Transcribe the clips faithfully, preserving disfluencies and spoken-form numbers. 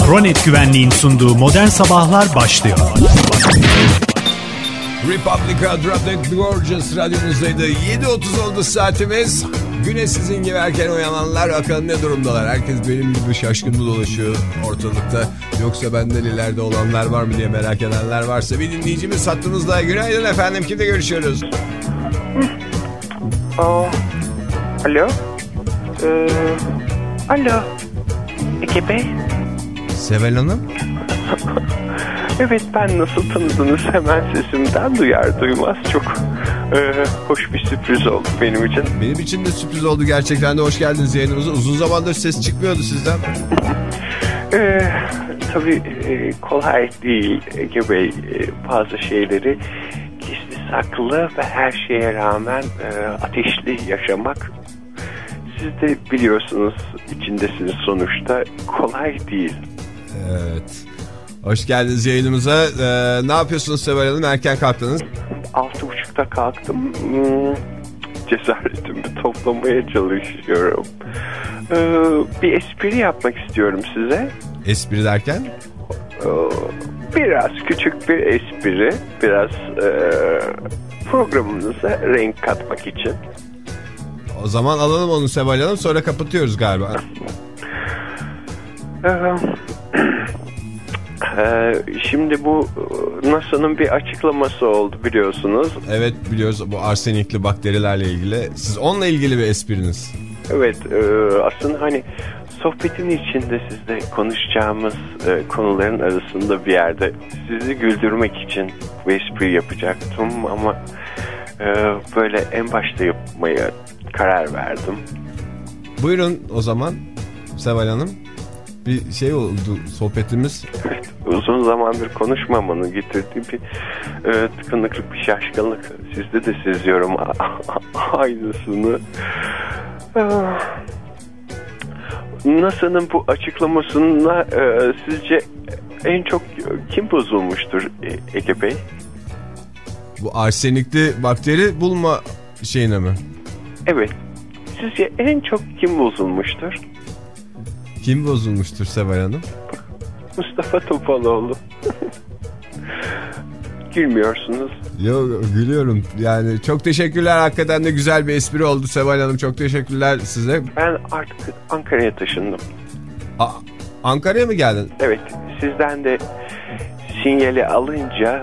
Pronet Güvenliğin sunduğu Modern Sabahlar başlıyor. Republic Adrotic Gorgeous radyomuzdaydı. yedi otuz oldu saatimiz. Güne sizin gibi erken uyananlar bakalım ne durumdalar. Herkes benim gibi şaşkınlı dolaşıyor ortalıkta. Yoksa benden ileride olanlar var mı diye merak edenler varsa bir dinleyicimiz hattımızda. Günaydın efendim, kimle görüşüyoruz? Aa, alo. Ee, alo. Ege Bey. Seval Hanım. Evet, ben nasıl tanıdınız hemen sesimden duyar duymaz çok e, hoş bir sürpriz oldu benim için. Benim için de sürpriz oldu gerçekten de, hoş geldiniz yayınımıza. Uzun zamandır ses çıkmıyordu sizden. E, tabii e, kolay değil Ege Bey, e, bazı şeyleri gizli saklı ve her şeye rağmen e, ateşli yaşamak. Siz de biliyorsunuz, içindesiniz sonuçta, kolay değil. Evet. Hoş geldiniz yayınımıza. Ee, ne yapıyorsunuz Seval Hanım? Erken kalktınız. Altı buçukta kalktım. Hmm, cesaretimi toplamaya çalışıyorum. Ee, bir espri yapmak istiyorum size. Espri derken? Ee, biraz küçük bir espri. Biraz e, programımıza renk katmak için. O zaman alalım onu Seval Hanım, sonra kapatıyoruz galiba. Ee, Ee, şimdi bu NASA'nın bir açıklaması oldu biliyorsunuz. Evet, biliyoruz, bu arsenikli bakterilerle ilgili. Siz onunla ilgili bir espriniz. Evet, e, aslında hani sohbetin içinde sizle konuşacağımız e, konuların arasında bir yerde sizi güldürmek için bu espriyi yapacaktım ama e, böyle en başta yapmaya karar verdim. Buyurun o zaman Seval Hanım. Bir şey oldu sohbetimiz. Uzun zamandır konuşmamanın getirdiği bir e, tıkınıklık, bir şaşkınlık. Sizde de seziyorum aynısını. NASA'nın bu açıklamasına e, sizce en çok kim bozulmuştur Ege Bey? Bu arsenikli bakteri bulma şeyine mi? Evet. Sizce en çok kim bozulmuştur? Kim bozulmuştur Seval Hanım? Mustafa Topaloğlu. Gülmüyorsunuz. Yok, gülüyorum. Yani çok teşekkürler. Hakikaten de güzel bir espri oldu Seval Hanım. Çok teşekkürler size. Ben artık Ankara'ya taşındım. A- Ankara'ya mı geldin? Evet. Sizden de sinyali alınca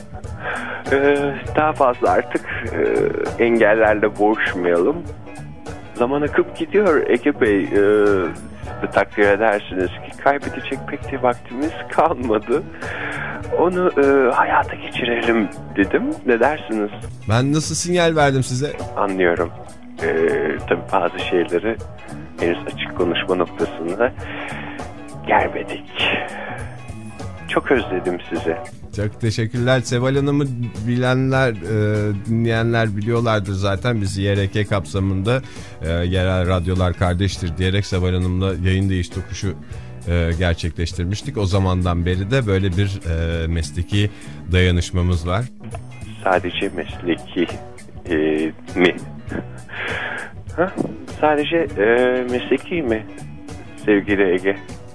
e, daha fazla artık e, engellerle boğuşmayalım. Zaman akıp gidiyor Ege Bey. E, siz de takdir edersiniz ki kaybedecek pek de vaktimiz kalmadı. Onu e, hayata geçirelim dedim. Ne dersiniz? Ben nasıl sinyal verdim size? Anlıyorum. E, tabii bazı şeyleri henüz açık konuşma noktasında gelmedik. Çok özledim sizi. Çok teşekkürler. Seval Hanım'ı bilenler, e, dinleyenler biliyorlardır zaten. Biz Y R K kapsamında e, yerel radyolar kardeştir diyerek Seval Hanım'la yayın değiş tokuşu e, gerçekleştirmiştik. O zamandan beri de böyle bir e, mesleki dayanışmamız var. Sadece mesleki e, mi? Ha? Sadece e, mesleki mi sevgili Ege?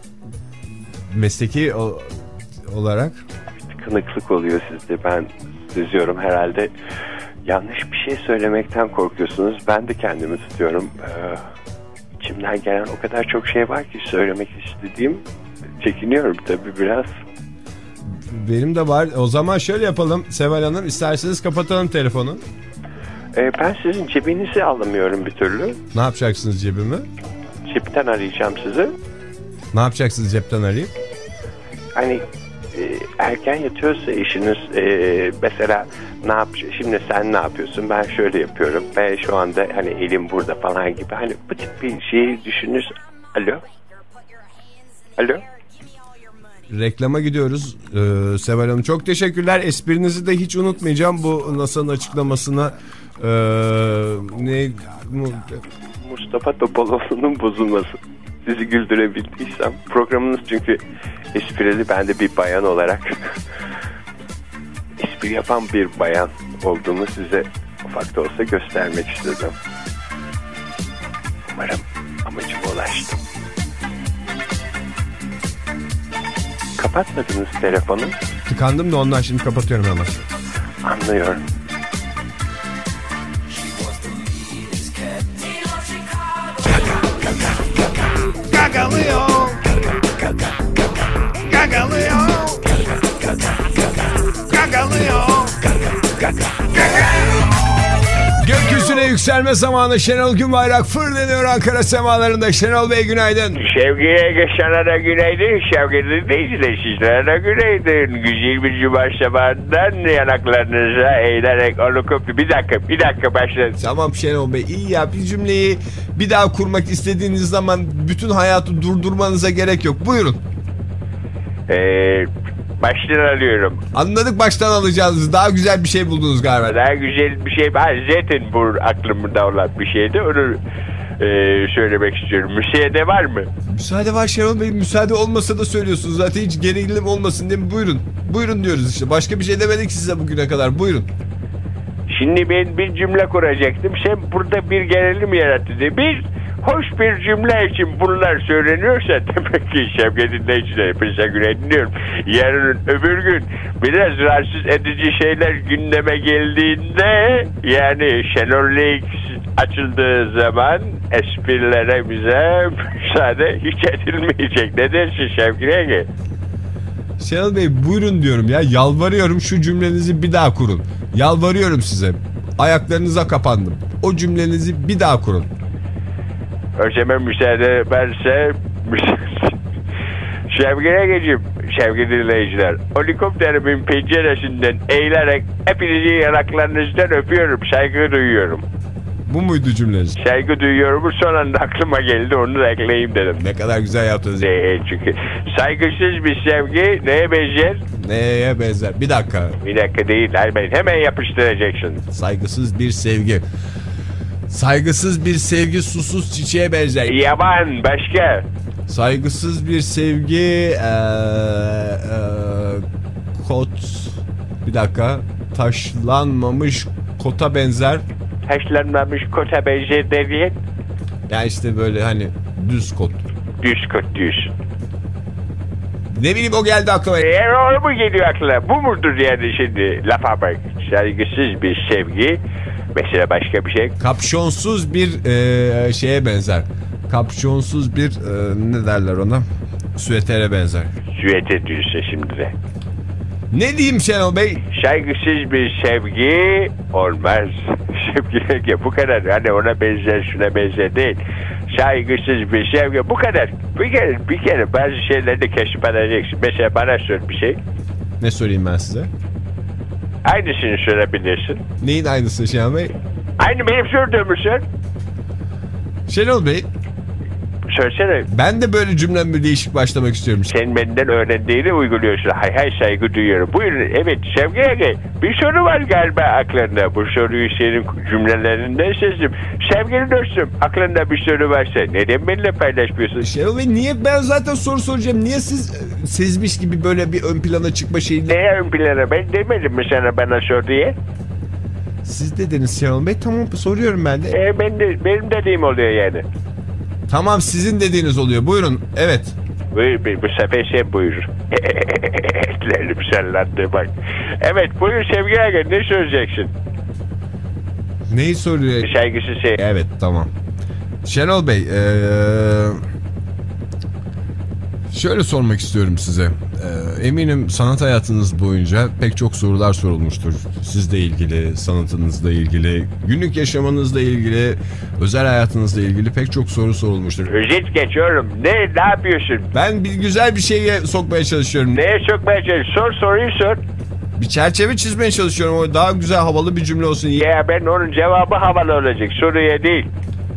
Mesleki o, olarak? Tıkanıklık oluyor sizde, ben seziyorum herhalde. Yanlış bir şey söylemekten korkuyorsunuz. Ben de kendimi tutuyorum. Ee, içimden gelen o kadar çok şey var ki söylemek istediğim. Çekiniyorum tabii biraz. Benim de var. O zaman şöyle yapalım Seval Hanım. İsterseniz kapatalım telefonu. Ee, ben sizin cebinizi alamıyorum bir türlü. Ne yapacaksınız cebimi? Cepten arayacağım sizi. Ne yapacaksınız cepten arayıp? Hani e, erken yatıyorsa işiniz, e, mesela ne yapacağız? Şimdi sen ne yapıyorsun? Ben şöyle yapıyorum. Ben şu anda hani elim burada falan gibi. Hani bu tip bir şeyi düşünür. Alo? Alo? Reklama gidiyoruz ee, Seval Hanım. Çok teşekkürler. Esprinizi de hiç unutmayacağım. Bu NASA'nın açıklamasına ee, ne Mustafa Topaloğlu'nun bozulması. Sizi güldürebildiysem. Programınız çünkü esprili, ben de bir bayan olarak espri yapan bir bayan olduğumu size ufak da olsa göstermek istedim. Umarım amacıma ulaştım. kapatmadınız telefonu. Tıkandım da ondan şimdi kapatıyorum hemen. Anlıyorum. Gagalıyor. Gagalıyor. Gagalıyor. Gökyüzüne yükselme zamanı. Şenol Günbayrak fırlanıyor Ankara semalarında. Şenol Bey günaydın. Sevgili Geçen'e de günaydın. Sevgili dinleyiciler sizlere de günaydın. Güzel bir cuma sabahından yanaklarınıza eğilerek alıp bir dakika bir dakika başlayın. Tamam Şenol Bey, iyi ya, bir cümleyi bir daha kurmak istediğiniz zaman bütün hayatı durdurmanıza gerek yok. Buyurun. Eee... Baştan alıyorum. Anladık, baştan alacağınızı. Daha güzel bir şey buldunuz galiba. Daha güzel bir şey var. Zaten bu aklımda olan bir şeydi. Onu e, söylemek istiyorum. Müsaade var mı? Müsaade var Şenol Bey. Müsaade olmasa da söylüyorsunuz. Zaten hiç gerilim olmasın değil mi? Buyurun. Buyurun diyoruz işte. Başka bir şey demedik size bugüne kadar. Buyurun. Şimdi ben bir cümle kuracaktım. Sen burada bir gerilim yarattı diye. Bir hoş bir cümle için bunlar söyleniyorsa demek ki Şevket dinleyiciler hepinize günaydın diyorum. Yarın öbür gün biraz rahatsız edici şeyler gündeme geldiğinde, yani Şenol Leaks açıldığı zaman esprilere bize müsaade hiç edilmeyecek. Ne dersin Şevket Ege? Şenol Bey buyurun diyorum ya. Yalvarıyorum, şu cümlenizi bir daha kurun. Yalvarıyorum size. Ayaklarınıza kapandım. O cümlenizi bir daha kurun. O zaman müsaade verse Şevket Ege'cim, sevgili dinleyiciler, helikopterimin penceresinden eğilerek hepinizi yanaklarınızdan öpüyorum, saygı duyuyorum. Bu muydu cümleniz? Saygı duyuyorum, bu son anda aklıma geldi, onu da ekleyeyim dedim. Ne kadar güzel yaptınız. Ee, çünkü saygısız bir sevgi neye benzer? Neye benzer? Bir dakika. Bir dakika değil, hemen, hemen yapıştıracaksın. Saygısız bir sevgi. Saygısız bir sevgi susuz çiçeğe benzer. Yaban, başka? Saygısız bir sevgi ee, ee, kot, bir dakika, taşlanmamış kota benzer. Taşlanmamış kota benzer dediğin? Yani işte böyle hani düz kot. Düz kot diyorsun. Ne bileyim, o geldi aklıma. Eğer o mu geliyor aklına? Bu mudur yani şimdi? Lafa bak. Saygısız bir sevgi. Mesela başka bir şey. Kapşonsuz bir ee, şeye benzer. Kapşonsuz bir ee, ne derler ona? Süetere benzer. Süete diyorsa şimdi de. Ne diyeyim Şenol Bey? Saygısız bir sevgi olmaz. Sevgi bu kadar. Hani ona benzer, şuna benzer değil. Saygısız bir sevgi bu kadar. Bir kere, bir kere bazı şeyleri de keşif edeceksin. Mesela bana sor bir şey. Ne sorayım ben size? Aynısını sorabilirsin. Neyin aynısı Şenol Bey? Aynı benim sorduğumu sor. Şenol Bey, söylesene. ben de böyle cümlemle değişik başlamak istiyorum. Sen benden öğrendiğini uyguluyorsun. Hay hay, saygı duyuyorum. Buyurun. Evet Sevgi Ege, bir soru var galiba aklında. Bu soruyu senin cümlelerinden sezdim. Sevgili dostum, aklında bir soru varsa neden benimle paylaşmıyorsun? Şenol Bey, niye ben zaten soru soracağım? Niye siz e, sezmiş gibi böyle bir ön plana çıkma şeyini... Neye ön plana? Ben demedim mi sana bana sor diye? Siz dediniz Şenol Bey. Tamam, soruyorum ben de. E, ben de benim dediğim oluyor yani. Tamam, sizin dediğiniz oluyor. Buyurun. Evet. Buyur, bu sefer sen buyur. Etlerim sallandı bak. Evet buyur Sevgi Ege, ne söyleyeceksin? Neyi soruyor? Saygısı şey. Evet, tamam. Şenol Bey, ee, şöyle sormak istiyorum size. Ee, eminim sanat hayatınız boyunca pek çok sorular sorulmuştur. Sizle ilgili, sanatınızla ilgili, günlük yaşamınızla ilgili, özel hayatınızla ilgili pek çok soru sorulmuştur. Özet geçiyorum. Ne, ne yapıyorsun? Ben bir güzel bir şeye sokmaya çalışıyorum. Neye sokmaya çalışıyorsun? Sor soruyu sor. Bir çerçeve çizmeye çalışıyorum. O daha güzel, havalı bir cümle olsun. Ya ben onun cevabı havalı olacak. Soruya değil.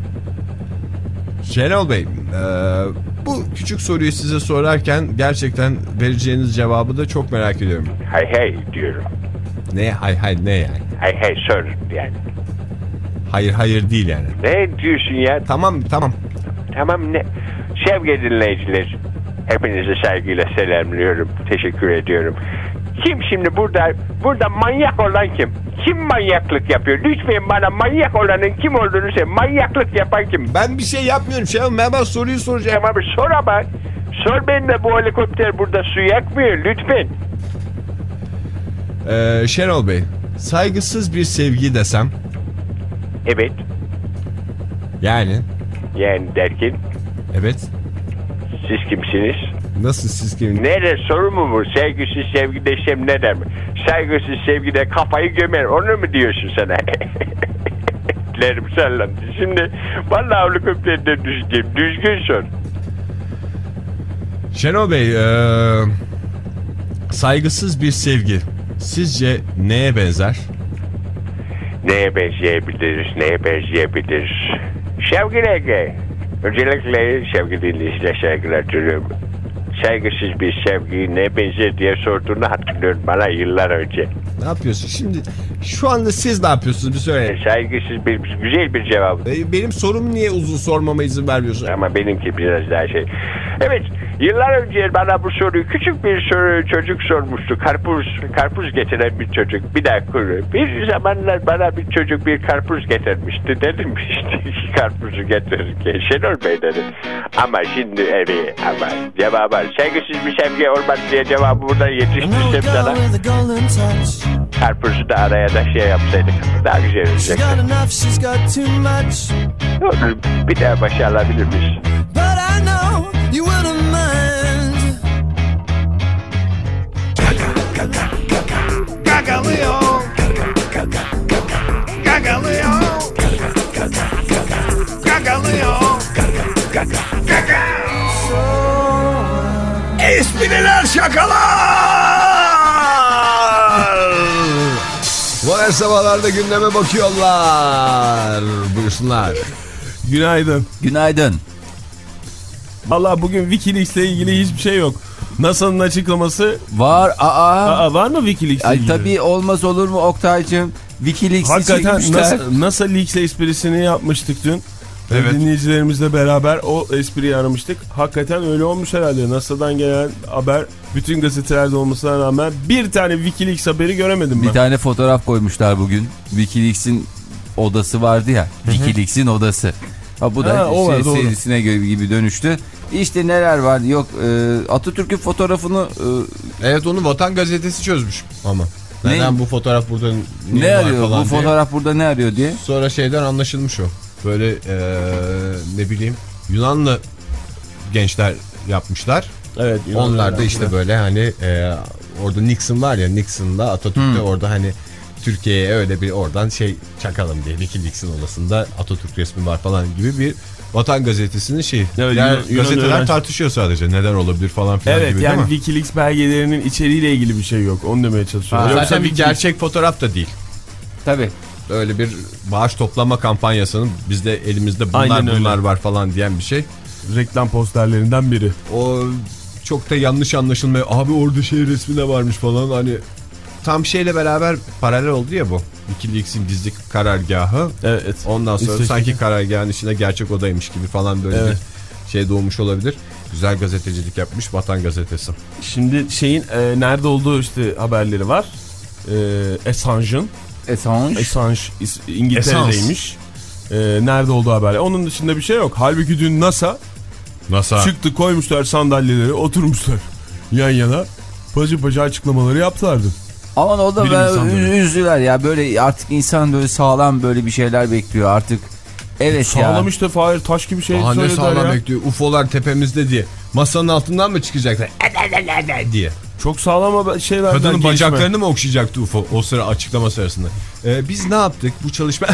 Şenol Bey, ee, bu küçük soruyu size sorarken gerçekten vereceğiniz cevabı da çok merak ediyorum. Hay hay diyorum. Ne hay hay ne yani? Hay hay sor yani. Hayır hayır değil yani. Ne diyorsun ya? Tamam tamam. Tamam ne? Sevgili dinleyiciler, hepinizi saygıyla selamlıyorum. Teşekkür ediyorum. Kim şimdi burada burada manyak olan kim? Kim manyaklık yapıyor? Lütfen bana manyak olanın kim olduğunu söyle. Manyaklık yapan kim? Ben bir şey yapmıyorum Şenol. Ben, ben soruyu soracağım. Ama bir sor ama. Sormayın da bu helikopter burada su yakmıyor lütfen. Ee, Şenol Bey, saygısız bir sevgi desem. Evet. Yani. Yani derken. Evet. Siz kimsiniz? Nasıl siz kim? Nerede soru mu bu? Saygısız sevgi desem ne der mi? Saygısız sevgide kafayı gömer. Onu mu diyorsun sana? Lerim sallandı. Şimdi vallahi helikopterden düşeceğim. Düzgün sor. Şenol Bey, ee, saygısız bir sevgi sizce neye benzer? Neye benzeyebiliriz? Neye benzeyebiliriz? Sevgiler. Öncelikle sevgili dinleyiciler, saygılar diliyorum. Saygısız bir sevgi ne benzer diye sorduğunu hatırlıyorum bana yıllar önce. Ne yapıyorsun şimdi? Şu anda siz ne yapıyorsunuz bir söyleyin. Saygısız bir güzel bir cevap. Benim sorum niye uzun sormama izin vermiyorsun? Ama benimki biraz daha şey. Evet, yıllar önce bana bu soruyu küçük bir soru çocuk sormuştu. Karpuz karpuz getiren bir çocuk. Bir dakika. Bir zamanlar bana bir çocuk bir karpuz getirmişti. Dedim işte karpuzu getirirken Şenol Bey dedi. Ama şimdi evet ama cevabı saygısız bir sevgi olmaz diye cevabı buradan yetiştirsem sana. Karpuzu da araya da şey yapsaydık daha güzel olacak. Bir daha başa alabilir miyiz? Gagalıyor. Gagalıyor. Gagalıyor. Espriler, şakalar. Modern Sabahlar'da gündeme bakıyorlar. Buyursunlar. Günaydın. Günaydın. Vallahi bugün WikiLeaks'le ilgili hiçbir şey yok. NASA'nın açıklaması var. Aa. Aa var mı WikiLeaks'le Ay, ilgili? tabii olmaz olur mu Oktay'cığım? WikiLeaks'i hakikaten çekmişler. NASA, NASA Leaks esprisini yapmıştık dün. Evet. Dinleyicilerimizle beraber o espriyi aramıştık. Hakikaten öyle olmuş herhalde. NASA'dan gelen haber bütün gazetelerde olmasına rağmen bir tane WikiLeaks haberi göremedim ben. Bir tane fotoğraf koymuşlar bugün. WikiLeaks'in odası vardı ya. WikiLeaks'in odası. Ha, bu da ha, o şey, var, serisine göre gibi dönüştü. İşte neler var yok e, Atatürk'ün fotoğrafını e, evet onu Vatan Gazetesi çözmüş ama. Neden ne? Bu fotoğraf burada ne arıyor bu diye. Fotoğraf burada ne arıyor diye. Sonra şeyden anlaşılmış o. Böyle ee, ne bileyim Yunanlı gençler yapmışlar. Evet. Onlar da işte yapmışlar. Böyle hani ee, orada Nixon var ya Nixon'da Atatürk'te hmm. orada hani Türkiye'ye öyle bir oradan şey çakalım diye WikiLeaks'in odasında Atatürk resmi var falan gibi bir Vatan Gazetesi'nin şeyi. Evet, yani Yunan, gazeteler Yunan tartışıyor sadece neden olabilir falan filan evet, gibi yani değil mi? WikiLeaks belgelerinin içeriğiyle ilgili bir şey yok. Onu demeye çalışıyorum. Ha, zaten bir gerçek fotoğraf da değil. Tabii. Öyle bir bağış toplama kampanyasının bizde elimizde bunlar bunlar var falan diyen bir şey. Reklam posterlerinden biri. O çok da yanlış anlaşılmıyor. Abi orada şey resmi de varmış falan hani. Tam şeyle beraber paralel oldu ya bu. WikiLeaks'in gizli karargahı. Evet. Ondan sonra İstek sanki karargahın içinde gerçek odaymış gibi falan böyle evet. bir şey doğmuş olabilir. Güzel gazetecilik yapmış Vatan Gazetesi. Şimdi şeyin e, nerede olduğu işte haberleri var. E, Assange'ın. Assange. Assange İngiltere'deymiş. E, nerede olduğu haberleri. Onun dışında bir şey yok. Halbuki dün NASA, NASA çıktı koymuşlar sandalyeleri oturmuşlar yan yana. Paça paça açıklamaları yaptılardı. Aman o da ben üzdüler ya böyle artık insan böyle sağlam böyle bir şeyler bekliyor artık. Evet sağlam ya. Sağlam işte Fahir taş gibi şey söylediler ya. Daha ne sağlam bekliyor U F O'lar tepemizde diye. Masanın altından mı çıkacaklar diye. Çok sağlam şeylerden kadının gelişme. Bacaklarını mı okşayacaktı U F O o sıra açıklama sırasında. Ee, biz ne yaptık bu çalışma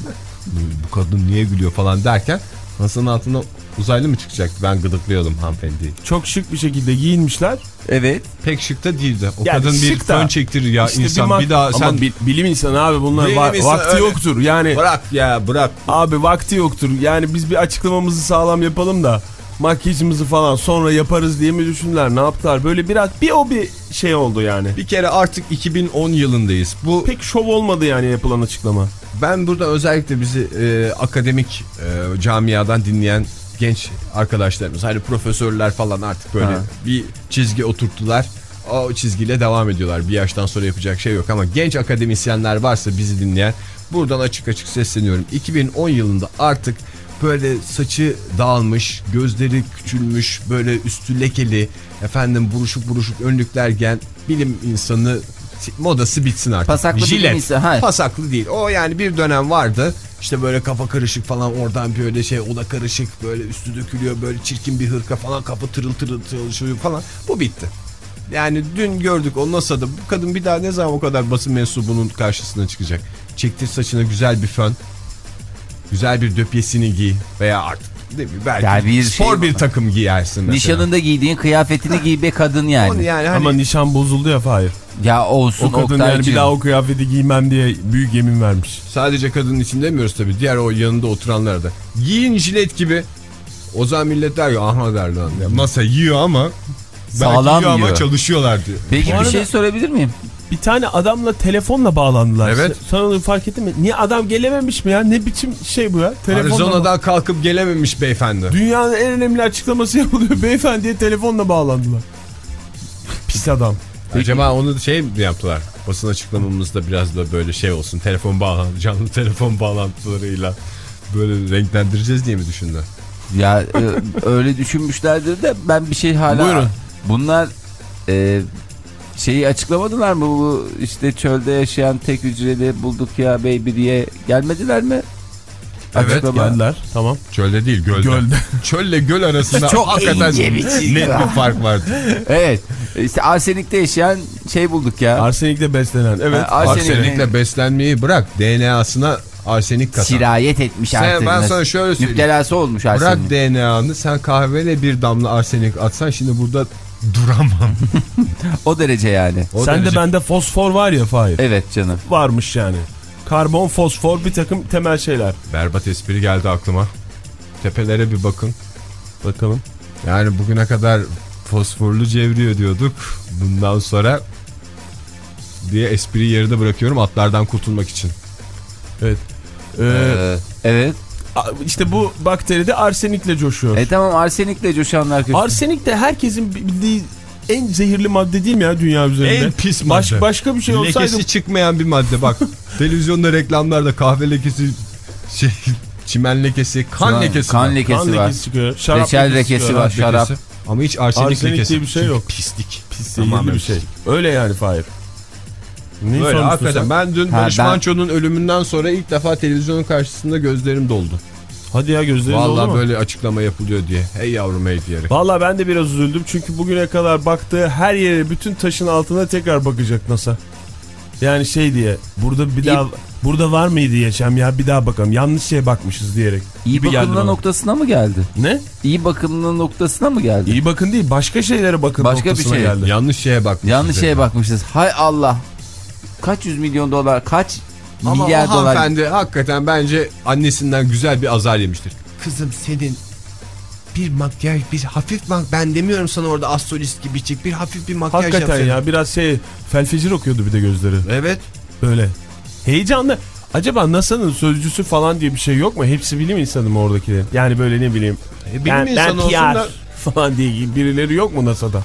bu kadın niye gülüyor falan derken masanın altından uzaylı mı çıkacaktı? Ben gıdıklıyordum hanımefendiyi. Çok şık bir şekilde giyinmişler. Evet. Pek şık da değildi. O yani kadın bir fön çektirir ya işte insan bir, bir daha sen... Ama bilim insanı abi bunlar va insan, vakti öyle. Yoktur yani. Bırak ya bırak. Abi vakti yoktur yani biz bir açıklamamızı sağlam yapalım da makyajımızı falan sonra yaparız diye mi düşündüler ne yaptılar böyle biraz bir o bir şey oldu yani. Bir kere artık iki bin on yılındayız. Bu pek şov olmadı yani yapılan açıklama. Ben burada özellikle bizi e, akademik e, camiadan dinleyen genç arkadaşlarımız hani profesörler falan artık böyle ha. bir çizgi oturttular. O çizgiyle devam ediyorlar. Bir yaştan sonra yapacak şey yok ama genç akademisyenler varsa bizi dinleyen buradan açık açık sesleniyorum. iki bin on yılında artık böyle saçı dağılmış, gözleri küçülmüş, böyle üstü lekeli, efendim buruşuk buruşuk önlükler giyen bilim insanı modası bitsin artık. Pasaklı bilim insanı. Pasaklı değil. O yani bir dönem vardı. İşte böyle kafa karışık falan, oradan böyle şey oda karışık, böyle üstü dökülüyor, böyle çirkin bir hırka falan, kafa tırıl tırıl çalışıyor falan. Bu bitti. Yani dün gördük o NASA'da, bu kadın bir daha ne zaman o kadar basın mensubunun karşısına çıkacak? Çektir saçına güzel bir fön, güzel bir döpyesini giy veya artık değil mi? Belki yani bir spor şey, bir takım giyersin mesela. Nişanında giydiğin kıyafetini giy be kadın yani. yani hani... Ama nişan bozuldu ya Fahir. Ya olsun o kadın Oktay'cığım. Yani bir daha o kıyafeti giymem diye büyük yemin vermiş. Sadece kadının için demiyoruz tabii, diğer o yanında oturanlar da. Giyin jilet gibi. O zaman millet der ya, aha der lan. NASA yiyor ama sağlam yiyor yiyor ama çalışıyorlar diyor. Peki bir şey sorabilir miyim? Bir tane adamla telefonla bağlandılar. Evet. Sen onu fark ettin mi? Niye adam gelememiş mi ya? Ne biçim şey bu ya? Telefonla Arizona'dan kalkıp gelememiş beyefendi. Dünyanın en önemli açıklaması yapılıyor. Beyefendiye telefonla bağlandılar. Pis adam. Peki. Acaba onu şey mi yaptılar? Basın açıklamamızda biraz da böyle şey olsun. Telefon bağlantı, canlı telefon bağlantılarıyla böyle renklendireceğiz diye mi düşündü? Ya e, öyle düşünmüşlerdir de ben bir şey hala... Buyurun. Bunlar e, şeyi açıklamadılar mı? Bu işte çölde yaşayan tek hücreli bulduk ya baby diye gelmediler mi? Evet Açıklama. Geldiler. Tamam. Çölde değil, gölde. Gölde. Çölle göl arasında çok hakikaten bir net bir fark vardı. Evet. İşte arsenikte yaşayan şey bulduk ya. Arsenikle beslenen. Evet. Ha, arsenik arsenikle ne? Beslenmeyi bırak. D N A'sına arsenik katan. Sirayet etmiş sen, artık. Ben sana şöyle söyleyeyim. Müptelası olmuş arsenik. Bırak D N A'nı, sen kahveyle bir damla arsenik atsan şimdi burada duramam. O derece yani. O Sen derece. De bende fosfor var ya Fahir. Evet canım. Varmış yani. Karbon, fosfor, bir takım temel şeyler. Berbat espri geldi aklıma. Tepelere bir bakın. Bakalım. Yani bugüne kadar fosforlu cevriyor diyorduk. Bundan sonra diye espriyi yerine bırakıyorum atlardan kurtulmak için. Evet. Ee, ee, evet. İşte bu bakteride arsenikle coşuyor. E tamam, arsenikle coşanlar kötü. Arsenik de herkesin bildiği en zehirli madde değil mi ya dünya üzerinde? En pis madde. Baş, başka bir şey olsaydı. Lekesi çıkmayan bir madde bak. Televizyonda reklamlarda kahve lekesi, şey, çimen lekesi, kan Çimen, lekesi kan var. lekesi kan var. Lekesi çıkıyor. Şarap Reçel lekesi var, şarap. Lekesi. Ama hiç arsenik, arsenik lekesi. diye bir şey yok. Pislik. Pis zehirli bir şey. Öyle yani Fahir. Böyle hakikaten ben dün Barış ben... Manço'nun ölümünden sonra ilk defa televizyonun karşısında gözlerim doldu. Hadi ya, gözlerin doldu mu? Vallahi böyle açıklama yapılıyor diye. Hey yavrum hey diyerek. Vallahi ben de biraz üzüldüm çünkü bugüne kadar baktığı her yere, bütün taşın altına tekrar bakacak NASA. Yani şey diye, burada bir daha, burada var mıydı yaşam ya, bir daha bakalım, yanlış şeye bakmışız diyerek. İyi bakımlı noktasına mı geldi? Ne? İyi bakımlı noktasına mı geldi? İyi bakın değil, başka şeylere bakın başka noktasına bir şey. geldi. Yanlış şeye bakmışız. Yanlış şeye bakmışız. Hay Allah. Kaç yüz milyon dolar, kaç ama milyar dolar. Ama hanımefendi hakikaten bence annesinden güzel bir azar yemiştir. Kızım senin bir makyaj, bir hafif makyaj, ben demiyorum sana orada astrolist gibi çık, bir hafif bir makyaj yap. Hakikaten ya, biraz şey, felfecir okuyordu bir de gözleri. Evet. Öyle. Heyecanlı. Acaba NASA'nın sözcüsü falan diye bir şey yok mu? Hepsi bilim insanı mı oradakiler? Yani böyle ne bileyim. E, bilim ben, insanı ben olsun da falan diye birileri yok mu NASA'da?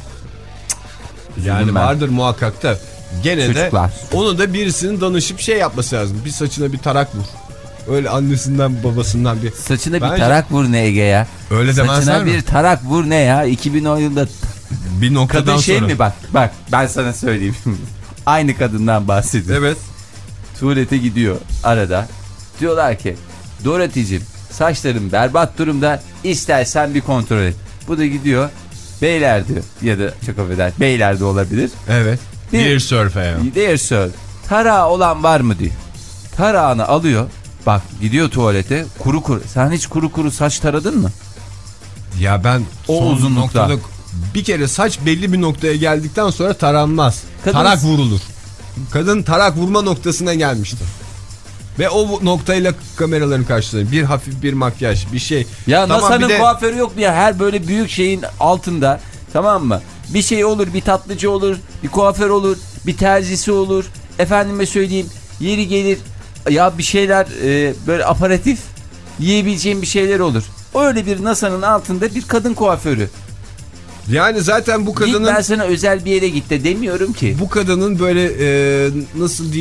Yani vardır muhakkak da. Gene çocuklar. De onu da birisinin danışıp şey yapması lazım. Bir saçına bir tarak vur. Öyle annesinden babasından bir. Saçına Bence... bir tarak vur ne Ege ya? Öyle demezler mi? Saçına bir tarak vur ne ya? iki bin on yılında bir noktadan kadın şey sonra. mi bak? Bak ben sana söyleyeyim. Aynı kadından bahsediyorum. Evet. Tuvalete gidiyor arada. Diyorlar ki Dorothy'cim saçların berbat durumda, istersen bir kontrol et. Bu da gidiyor. Beyler diyor, ya da çok affeder, beyler de olabilir. Evet. Bir, Dear Sir ya. Dear Sir, tarağı olan var mı diyor. Tarağını alıyor. Bak gidiyor tuvalete, kuru kuru. Sen hiç kuru kuru saç taradın mı? Ya ben o son uzunlukta noktada bir kere saç belli bir noktaya geldikten sonra taranmaz. Kadın... Tarak vurulur. Kadın tarak vurma noktasına gelmişti. Ve o noktayla kameraların karşısında bir hafif bir makyaj, bir şey. Ya tamam, NASA'nın de... kuaförü yok mu ya? Her böyle büyük şeyin altında, tamam mı? Bir şey olur, bir tatlıcı olur, bir kuaför olur, bir terzisi olur. Efendime söyleyeyim, yeri gelir ya bir şeyler e, böyle aparatif yiyebileceğim bir şeyler olur. Öyle bir NASA'nın altında bir kadın kuaförü. Yani zaten bu kadının... Git ben sana özel bir yere git de demiyorum ki. Bu kadının böyle e, nasıl diyeyim,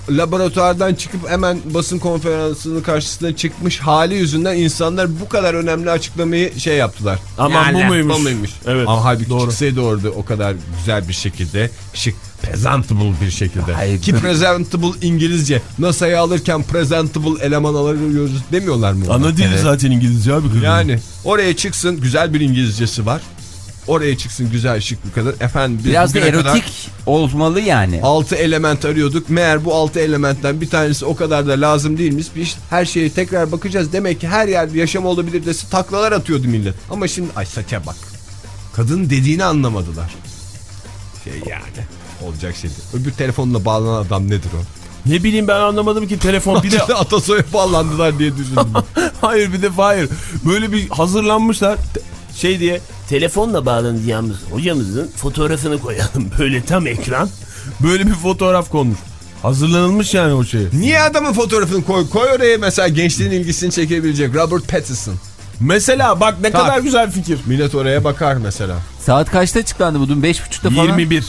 laboratuvardan çıkıp hemen basın konferansının karşısına çıkmış hali yüzünden insanlar bu kadar önemli açıklamayı şey yaptılar. Ama yani, bu muymuş? Bu muymuş? Evet. Ama halbuki doğru. çıksaydı orada o kadar güzel bir şekilde, şık, presentable bir şekilde. Hayır, ki presentable İngilizce. NASA'yı alırken presentable eleman alıyoruz demiyorlar mı? Ana dili evet. zaten İngilizce abi. Kızım. Yani oraya çıksın, güzel bir İngilizcesi var. Oraya çıksın güzel şık bir kadın. Efendim biz biraz da erotik olmalı yani. altı element arıyorduk. Meğer bu altı elementten bir tanesi o kadar da lazım değilmiş. Biz her şeye tekrar bakacağız. Demek ki her yerde yaşam olabilir dese taklalar atıyordu millet. Ama şimdi ay saça bak. Kadın dediğini anlamadılar. Şey yani olacak şey değil. Öbür telefonla bağlanan adam nedir o? Ne bileyim ben anlamadım ki telefon. Bir de Atasoy'a bağlandılar diye düşündüm. Hayır bir de hayır. Böyle bir hazırlanmışlar. Şey diye telefonla bağlanacağımız hocamızın fotoğrafını koyalım. Böyle tam ekran. Böyle bir fotoğraf konmuş. Hazırlanılmış yani o şey. Niye adamın fotoğrafını koy? Koy oraya mesela gençliğin ilgisini çekebilecek Robert Pattinson. Mesela bak ne tak. kadar güzel fikir. Millet oraya bakar mesela. Saat kaçta açıklandı bu dün? beş buçukta falan. yirmi bir.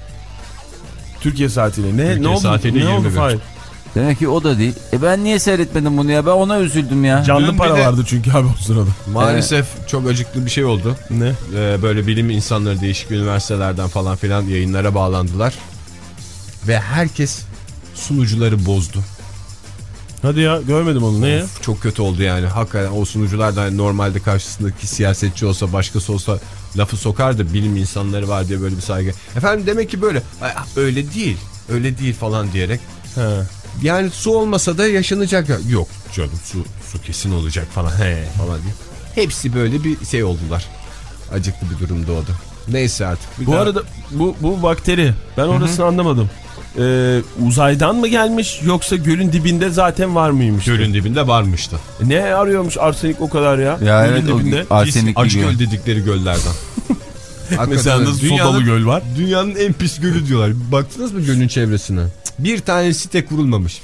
Türkiye saatiyle. Ne, Türkiye ne oldu? saatiyle ne oldu Fahir? Demek ki o da değil. E ben niye seyretmedim bunu ya? Ben ona üzüldüm ya. Canlı Dün para de, vardı çünkü abi o sırada. Maalesef evet. Çok acıklı bir şey oldu. Ne? Ee, böyle bilim insanları değişik üniversitelerden falan filan yayınlara bağlandılar. Ve herkes sunucuları bozdu. Hadi ya görmedim onu. Ne? Of, çok kötü oldu yani. Hakikaten o sunucular da normalde karşısındaki siyasetçi olsa başkası olsa lafı sokar da bilim insanları var diye böyle bir saygı. Efendim demek ki böyle öyle değil öyle değil falan diyerek. He. Yani su olmasa da yaşanacak. Yok canım su, su kesin olacak falan. He, falan diye. Hepsi böyle bir şey oldular. Acıklı bir durum doğdu. Neyse artık. Bu daha... arada bu, bu bakteri ben orasını Hı-hı. anlamadım. Ee, uzaydan mı gelmiş yoksa gölün dibinde zaten var mıymış? Gölün dibinde varmıştı. E ne arıyormuş arsenik o kadar ya? Ya gölün evet dibinde. arsenik Aç göl dedikleri göllerden. Mesela nasıl sodalı göl var? Dünyanın en pis gölü diyorlar. Baktınız mı gölün çevresine? Bir tane site kurulmamış.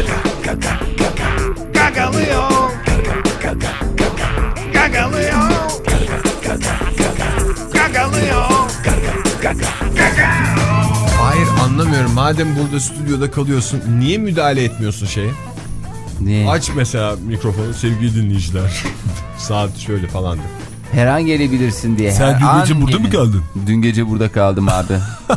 Gagalıyor. Gagalıyor. Gagalıyor. Hayır anlamıyorum. Madem burada stüdyoda kalıyorsun niye müdahale etmiyorsun şeye? Ne? Aç mesela mikrofonu sevgili dinleyiciler. Saat şöyle falan de. Her an gelebilirsin diye. Sen dün gece burada gelin. mı kaldın? Dün gece burada kaldım abi.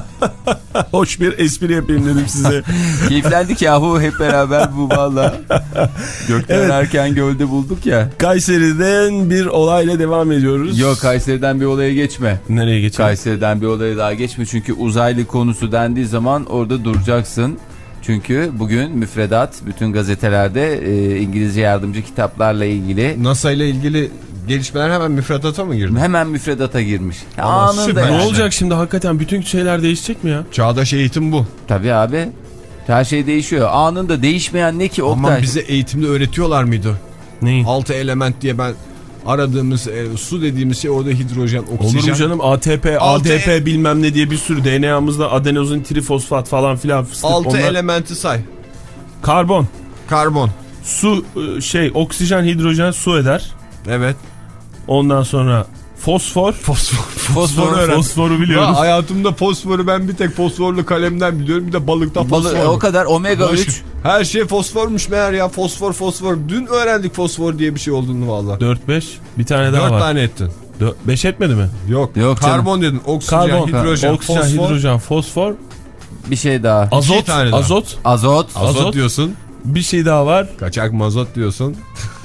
Hoş bir espri yapayım dedim size. Keyiflendik yahu hep beraber bu valla. Gökten evet. Erken gölde bulduk ya. Kayseri'den bir olayla devam ediyoruz. Yok Kayseri'den bir olaya geçme. Nereye geçelim? Kayseri'den bir olaya daha geçme. Çünkü uzaylı konusu dendiği zaman orada duracaksın. Çünkü bugün müfredat bütün gazetelerde e, İngilizce yardımcı kitaplarla ilgili. NASA ile ilgili gelişmeler hemen müfredata mı girdi? Hemen müfredata girmiş. Anında yani. Ne olacak şimdi hakikaten bütün şeyler değişecek mi ya? Çağdaş eğitim bu. Tabii abi. Her şey değişiyor. Anında değişmeyen ne ki Oktay? Ama bize eğitimde öğretiyorlar mıydı? Neyi? Altı element diye ben aradığımız e, su dediğimiz şey orada hidrojen, oksijen. Olur mu canım? A T P, A D P e... bilmem ne diye bir sürü D N A'mızda adenozin trifosfat falan filan. Fıstık, altı onlar... elementi say. Karbon. Karbon. Su şey oksijen, hidrojen su eder. Evet. Ondan sonra fosfor. Fosfor. Fosfor Fosforu biliyoruz. Ya hayatımda fosforu ben bir tek fosforlu kalemden biliyorum. Bir de balıkta fosfor. Balı, o kadar omega üç. Her şey fosformuş meğer ya. Fosfor fosfor. Dün öğrendik fosfor diye bir şey olduğunu valla. dört beş. Bir tane daha var. dört tane ettin. beş etmedi mi? Yok. Yok karbon dedin. Oksijen, Karbon, hidrojen, oksijen, fosfor. hidrojen, fosfor. Bir şey daha. Azot. Azot. Azot. Azot. Azot diyorsun. Bir şey daha var. Kaçak mazot diyorsun.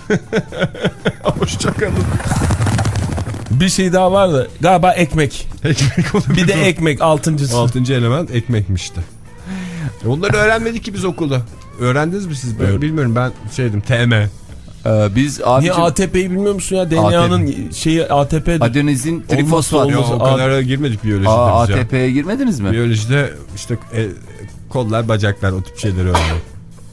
Hoşçakalın. Bir şey daha var da galiba ekmek. Ekmek bir de ekmek altıncısı. Altıncı element ekmekmişti. Onları öğrenmedik ki biz okulda. Öğrendiniz mi siz? Ben bilmiyorum ben şeydim T M. Ee, biz abicim... Niye A T P'yi bilmiyor musun ya? D N A'nın şeyi A T P. Adenozin trifosfat. Ya, o kadar girmedik biyolojide. Aa, A T P'ye girmediniz mi? Biyolojide işte e, kollar, bacaklar o tip şeyleri öğrendik.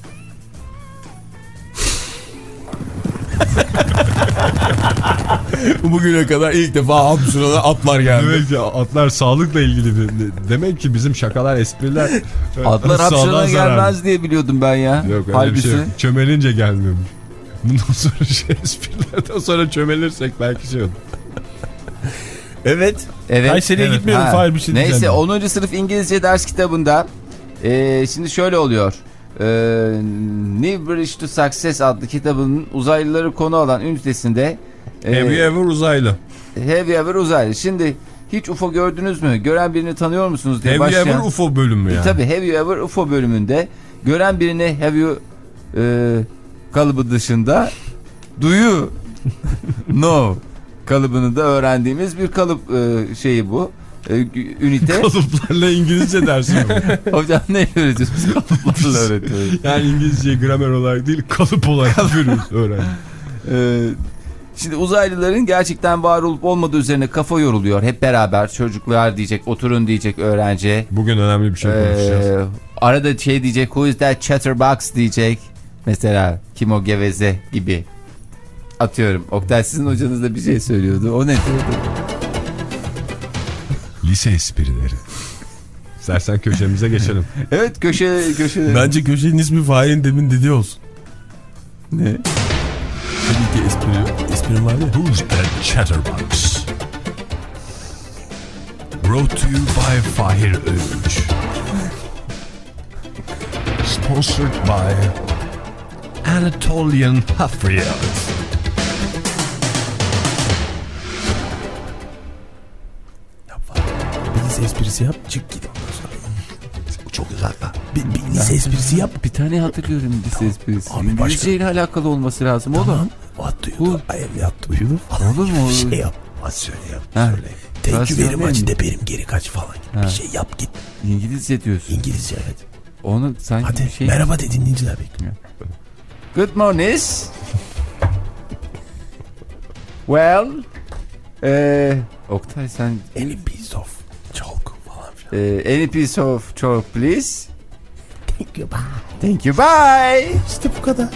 Bugüne kadar ilk defa alt sırada atlar geldi. Demek ki atlar sağlıkla ilgili. Demek ki bizim şakalar, espriler atlar hapşırana gelmez diye biliyordum ben ya. Yok öyle Halbuki... bir şey yok. Çömelince gelmiyormuş. Bundan sonra şey esprilerden sonra çömelirsek belki şey olur. Evet. Evet. Kayseri'ye evet. gitmiyorum. Fahir bir şey Neyse onuncu sınıf İngilizce ders kitabında e, şimdi şöyle oluyor. e, New Bridge to Success adlı kitabının uzaylıları konu alan ünitesinde e, Have you ever uzaylı? Have you ever uzaylı. Şimdi hiç U F O gördünüz mü? Gören birini tanıyor musunuz diye Have başlayan. you ever U F O bölümü yani. E, tabii Have you ever U F O bölümünde gören birini have you e, kalıbı dışında do you know kalıbını da öğrendiğimiz bir kalıp e, şeyi bu. E, ünite. Kalıplarla İngilizce dersi mi? Hocam ne öğretiyorsunuz? Kalıplarla öğretiyoruz. Yani İngilizceyi gramer olarak değil kalıp olarak veriyoruz öğrenci. Ee, şimdi uzaylıların gerçekten var olup olmadığı üzerine kafa yoruluyor. Hep beraber çocuklar diyecek, oturun diyecek öğrenci. Bugün önemli bir şey konuşacağız. Ee, arada şey diyecek, who is that chatterbox diyecek. Mesela kim o geveze gibi. Atıyorum. Oktay sizin hocanız da bir şey söylüyordu. O ne diyordu? Lise esprileri. İstersen köşemize geçelim. Evet köşe köşe. Bence köşenin ismi Fahir'in demin dediği olsun. Ne? Tabii ki espri, espri var ya. Who's that chatterbox? Brought to you by Fahir Öğünç. Sponsored by Anatolian Hafriyat. Bir lise esprisi yap, çık git ondan sonra. Bu çok güzel lan. Bir, bir lise esprisi yap. Bir tane hatırlıyorum lise esprisi. Abi İngilizce ile alakalı olması lazım. Tamam. Oğlum. What do you do? I am what do you do? Olur mu? Bir şey yap. Hadi söyle yap. Ha. Söyle. Thank you very much de benim geri kaç falan. Ha. Bir şey yap git. İngilizce diyorsun. İngilizce evet. Onu sanki Hadi bir şey... merhaba de dinleyiciler bekliyor. Good morning. Well. Eee... Oktay sen... Any piece of chalk falan filan. Ee, any piece of chalk please. Thank you bye. Thank you bye. İşte bu kadar.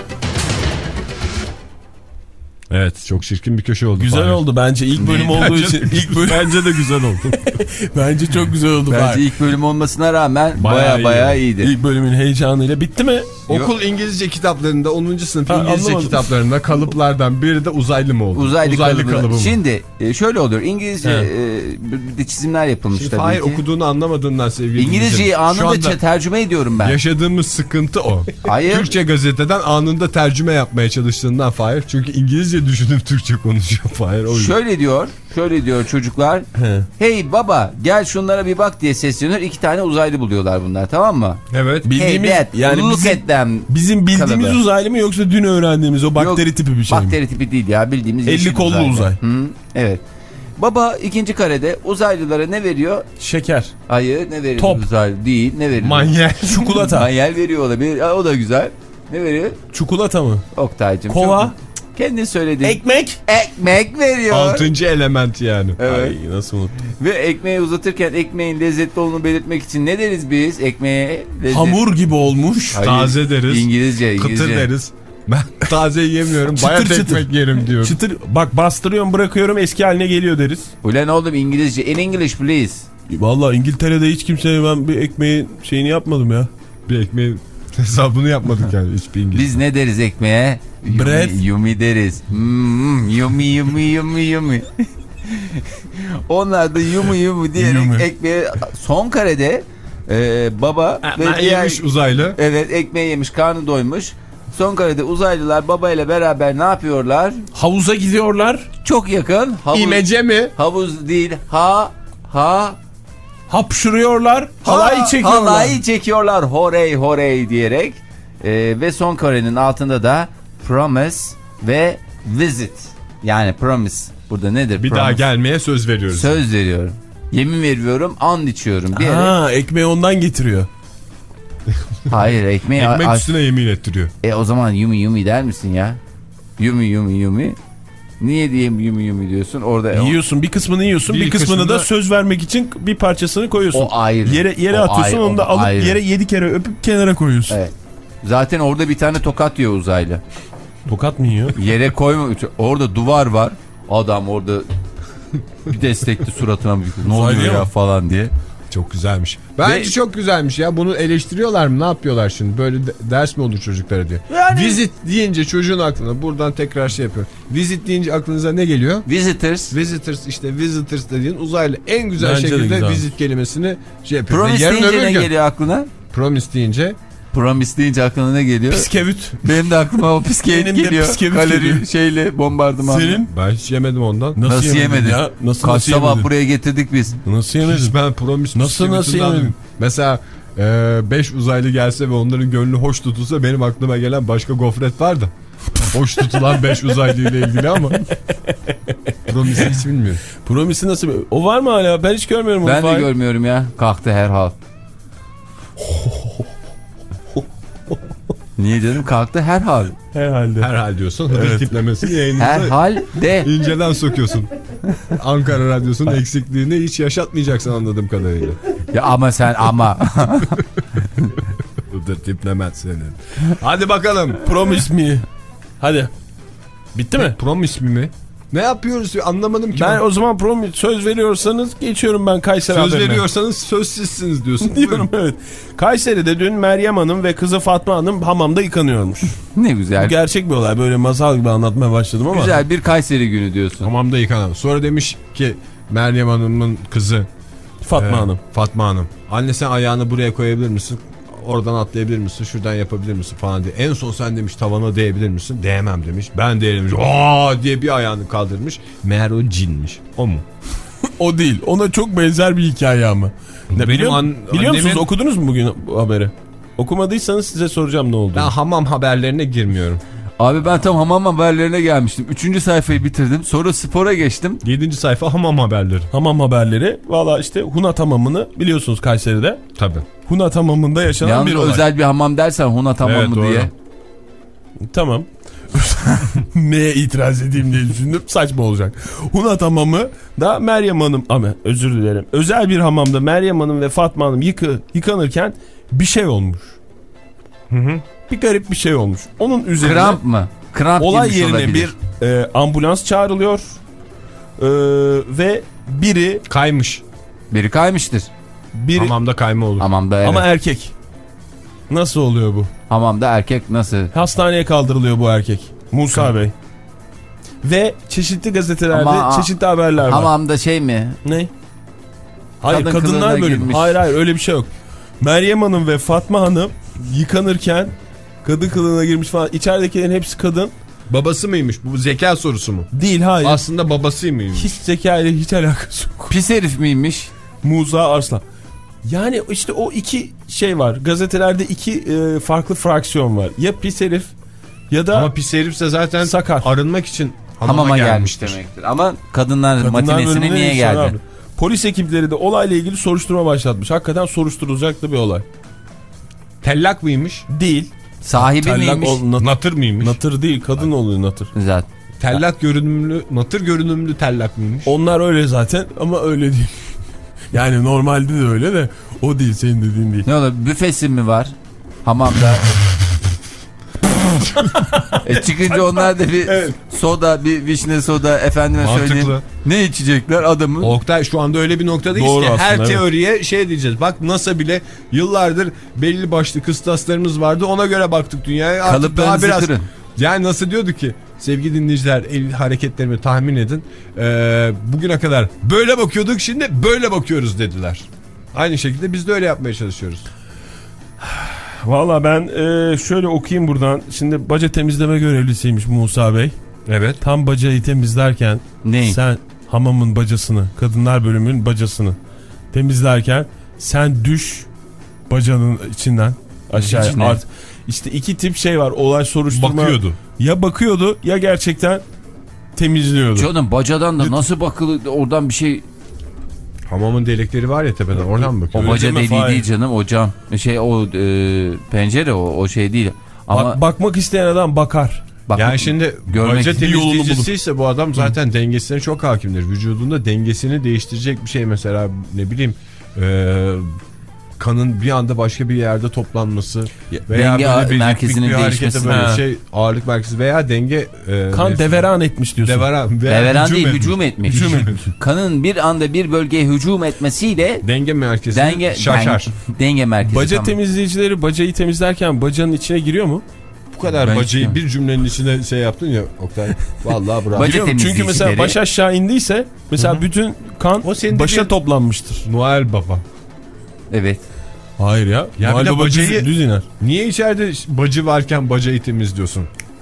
Evet çok çirkin bir köşe oldu. Güzel Fahir. oldu bence ilk bölüm olduğu Bence için. de- ilk bölüm Bence de güzel oldu. bence çok güzel oldu. Bence Fahir. ilk bölüm olmasına rağmen Bayağı baya iyi. baya iyiydi. İlk bölümün heyecanıyla bitti mi? Okul İngilizce kitaplarında onuncu sınıf Ha, İngilizce anlamadım. kitaplarında kalıplardan biri de uzaylı mı oldu? Uzaylı, kalıbı. kalıbı mı? Şimdi e, şöyle oluyor. İngilizce Evet. e, bir de çizimler yapılmış Şimdi tabii Fahir ki. okuduğunu anlamadığından sevgili İngilizceyi dinleyiciler, şu anında anda tercüme ediyorum ben. yaşadığımız sıkıntı o. Hayır. Türkçe gazeteden anında tercüme yapmaya çalıştığından Fahir. Çünkü İngilizce düşünüp Türkçe konuşuyor Fahir. O yüzden. Şöyle diyor, şöyle diyor çocuklar. He. Hey baba gel şunlara bir bak diye sesleniyor. İki tane uzaylı buluyorlar bunlar, tamam mı? Evet. Bildiğimiz Hey dad, yani look bizim, at them. bizim bildiğimiz Kalıbı. uzaylı mı yoksa dün öğrendiğimiz o bakteri Yok, tipi bir şey mi? Bakteri tipi değil ya, bildiğimiz elli yeşil kollu uzaylı. uzay. Hı, evet. Baba ikinci karede uzaylılara ne veriyor? Şeker. Hayır, ne veriyor? Top. Uzaylı değil, ne veriyor? Manyel. Çikolata. Manyel veriyor olabilir. Ya, o da güzel. Ne veriyor? Çikolata mı? Oktay'cım. Kova. Çok... Kendin söyledin. Ekmek. Ekmek veriyor. Altıncı element yani. Evet. Ay nasıl unuttum. Ve ekmeği uzatırken ekmeğin lezzetli olduğunu belirtmek için ne deriz biz? Ekmeğe lezzet... Hamur gibi olmuş. Hayır, Taze deriz. İngilizce, İngilizce. Kıtır deriz. Ben taze yiyemiyorum. Çıtır Bayat çıtır. ekmek yerim diyorum. Çıtır bak bastırıyorum bırakıyorum eski haline geliyor deriz. Ulan oğlum İngilizce. In English please. Vallahi İngiltere'de hiç kimseye ben bir ekmeğin şeyini yapmadım ya. Bir ekmeğin hesabını yapmadık yani hiçbir İngiliz. Biz ne deriz ekmeğe? Bread. Yumi, yumi deriz. Hmm, yumi yumi yumi yumi. Onlar da yumi yumi diyerek Yumi. ekmeğe son karede e, baba ve Ben diğer yemiş uzaylı. evet ekmeği yemiş, karnı doymuş. Son karede uzaylılar babayla beraber ne yapıyorlar? Havuza gidiyorlar. Çok yakın. Havuz, İmece mi? havuz değil. Ha ha Hapşırıyorlar. Halay ha, çekiyorlar. Halay çekiyorlar. Horey horey diyerek. E, ve son karenin altında da promise ve visit. Yani promise. Burada nedir? Bir promise? daha gelmeye söz veriyoruz. Söz veriyorum. Yemin veriyorum, and içiyorum diyerek. Ha, ekmeği ondan getiriyor. Hayır ekmeği. Ekmek a- üstüne yemin ettiriyor. E o zaman yumi yumi der misin ya? Yumi yumi yumi. Niye diyeyim yumi yumi diyorsun? Orada Yiyorsun bir kısmını yiyorsun bir, Bir kısmını kısmını da da- söz vermek için bir parçasını koyuyorsun. o ayrı. Yere yere O atıyorsun ayrı, onu da o alıp ayrı. yere yedi kere öpüp kenara koyuyorsun. Evet. Zaten orada bir tane tokat yiyor uzaylı. Tokat mı yiyor? Yere koyma. Orada duvar var. Adam orada bir destekli suratına bir ne oluyor Uzaylı ya mı? falan diye. Çok güzelmiş. Bence Ve- çok güzelmiş ya. Bunu eleştiriyorlar mı? Ne yapıyorlar şimdi? Böyle de- ders mi olur çocuklara diyor. Yani- Visit deyince çocuğun aklına buradan tekrar şey yapıyor. Visit deyince aklınıza ne geliyor? Visitors. Visitors işte visitors dediğin uzaylı en güzel Bence de şekilde güzel. visit kelimesini şey yapıyor. Ve Promise yarın deyince öbür ne gün- geliyor aklına? Promise deyince Promis deyince aklına ne geliyor? Piskevit. Benim de aklıma o piskevit Benim de geliyor. piskevit Kalori geliyor. şeyle bombardıman. Senin? Ben hiç yemedim ondan. Nasıl, Nasıl yemedin, yemedin? ya? Nasıl, Kaç nasıl sabah yemedin? buraya getirdik biz. Nasıl yemedin? Hiç ben Promis Nasıl nasıl bisküvitinden- yemedin? Mesela beş e, uzaylı gelse ve onların gönlü hoş tutulsa benim aklıma gelen başka gofret var da. Hoş tutulan beş uzaylı ile ilgili ama Promis'i hiç bilmiyorum. Promis'i nasıl? O var mı hala? Ben hiç görmüyorum onu. Ben de Fahir. görmüyorum ya. Kalktı herhal. Niye canım? Kalktı herhal. Herhalde. Herhal diyorsun. Hıdır Evet. tiplemesini yayınımıza Herhal de. inceden sokuyorsun. Ankara Radyosu'nun eksikliğini hiç yaşatmayacaksın anladığım kadarıyla. Ya ama sen ama. Hıdır tiplemen senin. Hadi bakalım. Promise me. Hadi. Bitti mi? Promis mi? Ne yapıyoruz anlamadım ki. Ben o zaman promise söz veriyorsanız geçiyorum ben Kayseri söz haberine. veriyorsanız sözsüzsünüz diyorsun. Diyorum evet. Kayseri'de dün Meryem Hanım ve kızı Fatma Hanım hamamda yıkanıyormuş. Ne güzel. Bu gerçek bir olay. Böyle masal gibi anlatmaya başladım ama. Güzel bir Kayseri günü diyorsun. Hamamda yıkanan. Sonra demiş ki Meryem Hanım'ın kızı Fatma e, Hanım. Fatma Hanım. Anne sen ayağını buraya koyabilir misin? Oradan atlayabilir misin? Şuradan yapabilir misin falan diye. En son sen demiş tavana değebilir misin? Değemem demiş. Ben değerim. Aa diye bir ayağını kaldırmış. Meğer o cinmiş. O mu? O değil. Ona çok benzer bir hikaye ama. Ne, Benim biliyor an- biliyor musunuz? annemin- Okudunuz mu bugün bu haberi? Okumadıysanız size soracağım ne oldu. Ben hamam haberlerine girmiyorum. Abi ben tam hamam haberlerine gelmiştim. Üçüncü sayfayı bitirdim. Sonra spora geçtim. Yedinci sayfa hamam haberleri. Hamam haberleri. Valla işte Hunat hamamını biliyorsunuz Kayseri'de. Tabii. Hunat hamamında yaşanan Yalnız bir olay. özel bir hamam dersen Hunat hamamı Evet, doğru. diye. Tamam. Neye itiraz edeyim diye düşündüm. Saçma olacak. Hunat hamamı da Meryem Hanım ama özür dilerim. Özel bir hamamda Meryem Hanım ve Fatma Hanım yıkı, yıkanırken bir şey olmuş. Hı hı. Bir garip bir şey olmuş. Onun üzerine Kramp mı? Kramp olay girmiş yerine olabilir. bir e, ambulans çağrılıyor. E, ve biri Kaymış. Biri kaymıştır. biri Hamamda kayma olur. Hamamda evet. ama erkek. Nasıl oluyor bu? Hamamda erkek nasıl? Hastaneye kaldırılıyor bu erkek. Musa Bey. Ve çeşitli gazetelerde Ama- çeşitli haberler var. Hamamda şey mi? Ne? Hayır Kadın kadınlar kılığına bölümü. girmiş. Hayır hayır öyle bir şey yok. Meryem Hanım ve Fatma Hanım yıkanırken kadın kılığına girmiş falan. İçeridekilerin hepsi kadın. Babası mıymış? Bu zeka sorusu mu? Değil hayır. Aslında babası mıymış? Hiç zeka ile hiç alakası yok. Pis herif miymiş? Musa Arslan. Yani işte o iki şey var. Gazetelerde iki e, farklı fraksiyon var. Ya pis herif ya da Ama pis herifse zaten sakar. arınmak için hamama, Hamama gelmiş gelmiştir. demektir. Ama kadınlar, Kadınlar matinesine bölümünde niye insan geldi? abi. Polis ekipleri de olayla ilgili soruşturma başlatmış. Hakikaten soruşturulacaktı bir olay. Tellak mıymış? Değil. Sahibi Tellak miymiş? ol- nat- Natır mıymış? natır değil, kadın oluyor natır. Zaten. Tellak görünümlü, natır görünümlü tellak mıymış? Onlar öyle zaten ama öyle değil. Yani normalde de öyle de o değil, senin dediğin değil. Ne olur büfesi mi var? Hamamda. e çıkınca onlar da bir Evet. soda, bir vişne soda, efendime Mantıklı. söyleyeyim. Ne içecekler adamın? Oktay şu anda öyle bir noktadayız Doğru ki her aslında, evet. teoriye şey diyeceğiz. Bak NASA bile yıllardır belli başlı kıstaslarımız vardı. Ona göre baktık dünyaya. Artık daha Kalıplarınızı biraz. kırın. Yani nasıl diyordu ki sevgili dinleyiciler el hareketlerimi tahmin edin. Ee, bugüne kadar böyle bakıyorduk, şimdi böyle bakıyoruz dediler. Aynı şekilde biz de öyle yapmaya çalışıyoruz. Valla ben e, şöyle okuyayım buradan. Şimdi baca temizleme görevlisiymiş Musa Bey. Evet. Tam bacayı temizlerken Ne? sen hamamın bacasını, kadınlar bölümünün bacasını temizlerken sen düş bacanın içinden aşağıya. İçine. Art, işte iki tip şey var, olay soruşturma. Bakıyordu. Ya bakıyordu ya gerçekten temizliyordu. Canım bacadan da nasıl bakılı oradan bir şey. Hamamın delikleri var ya tepeden, oradan mı bakıyor? O baca deme, deliği Fahir. değil canım, o cam. Şey o e, pencere o, o şey değil. Ama Bak, bakmak isteyen adam bakar. bak, Yani şimdi görmek baca bir yolunu temizleyicisi ise bu adam zaten dengesine çok hakimdir. Vücudunda dengesini değiştirecek bir şey, mesela ne bileyim e, kanın bir anda başka bir yerde toplanması veya denge böyle bir merkezinin bir harekete değişmesi. böyle Ha. şey, ağırlık merkezi veya denge e, Kan neyse. deveran etmiş diyorsun. Deveran, veya Deveran hücum değil, etmiş. hücum etmiş. Hücum etmiş. Kanın bir anda bir bölgeye hücum etmesiyle Denge merkezi denge şaşar. denge, denge merkezi. Baca tamam. temizleyicileri bacayı temizlerken bacanın içine giriyor mu? Bu kadar Ben bacayı işte- bir cümlenin içine şey yaptın ya Oktay. Vallahi bravo. Baca Giriyor mu? Çünkü temizleyicileri- mesela baş aşağı indiyse mesela bütün kan O senin başa dediğin- toplanmıştır. Noel Baba. Evet. Hayır ya. Ya Noel bir de Baba bacayı düz, düz iner. Niye içeride bacı varken bacayı temizliyorsun?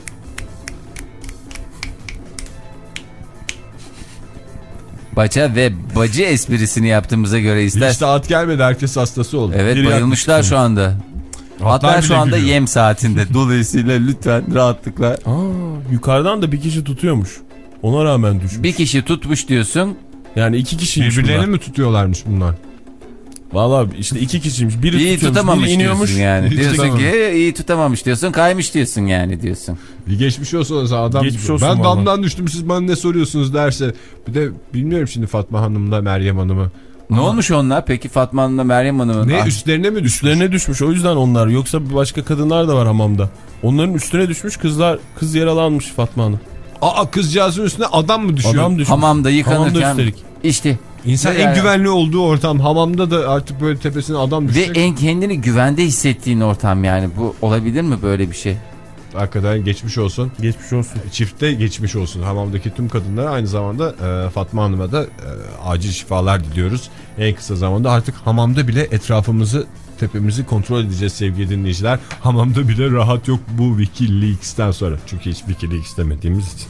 Baca ve bacı esprisini yaptığımıza göre ister. Hiç saat gelmedi, herkes hastası oldu. Evet, Biri bayılmışlar yaklaşık. şu anda. Hatta Hatta şu anda gülüyor. yem saatinde. Dolayısıyla lütfen rahatlıkla. Aa, yukarıdan da bir kişi tutuyormuş. Ona rağmen düşmüş. Bir kişi tutmuş diyorsun. Yani iki kişiymiş Birbirlerini bunlar. mi tutuyorlarmış bunlar? Valla işte iki kişiymiş. Biri İyi tutuyormuş, tutamamış biri iniyormuş. diyorsun yani. Hiç Diyorsun tutamamış. ki iyi tutamamış diyorsun. Kaymış diyorsun yani diyorsun. Bir geçmiş olsun o zaman adam. Geçmiş olsun ben vallahi. damdan düştüm, siz bana ne soruyorsunuz derse. Bir de bilmiyorum şimdi Fatma Hanım'la Meryem Hanım'ı. Ne Ama olmuş onlar? Peki Fatma Hanım'la Meryem Hanım'ın? ne Ah, üstlerine mi düşmüş? Üstlerine düşmüş, o yüzden onlar. Yoksa başka kadınlar da var hamamda. Onların üstüne düşmüş, kızlar kız yaralanmış Fatma Hanım. Aa, kızcağızın üstüne adam mı düşüyor? Adam düşmüş. hamamda yıkanırken. Hamamda üstelik. İşte. İnsan Ve en yani- güvenli olduğu ortam hamamda da artık böyle tepesine adam Ve düşecek. en kendini güvende hissettiğin ortam yani. Bu olabilir mi böyle bir şey? Hakikaten geçmiş olsun. Geçmiş olsun. Çifte geçmiş olsun. Hamamdaki tüm kadınlara, aynı zamanda e, Fatma Hanım'a da e, acil şifalar diliyoruz. En kısa zamanda artık hamamda bile etrafımızı, tepemizi kontrol edeceğiz sevgili dinleyiciler. Hamamda bile rahat yok bu Wikileaks'ten sonra. Çünkü hiç Wikileaks demediğimiz için.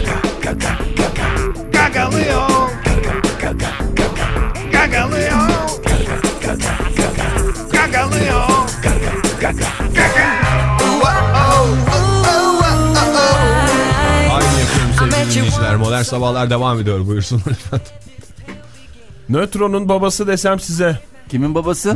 Gagalıyor. Gagalıyor. Gagalıyor. Aynı yapıyorum sevgili dinleyiciler. Modern Sabahlar devam ediyor. Buyursunlar efendim. Nötron'un babası desem size. Kimin babası?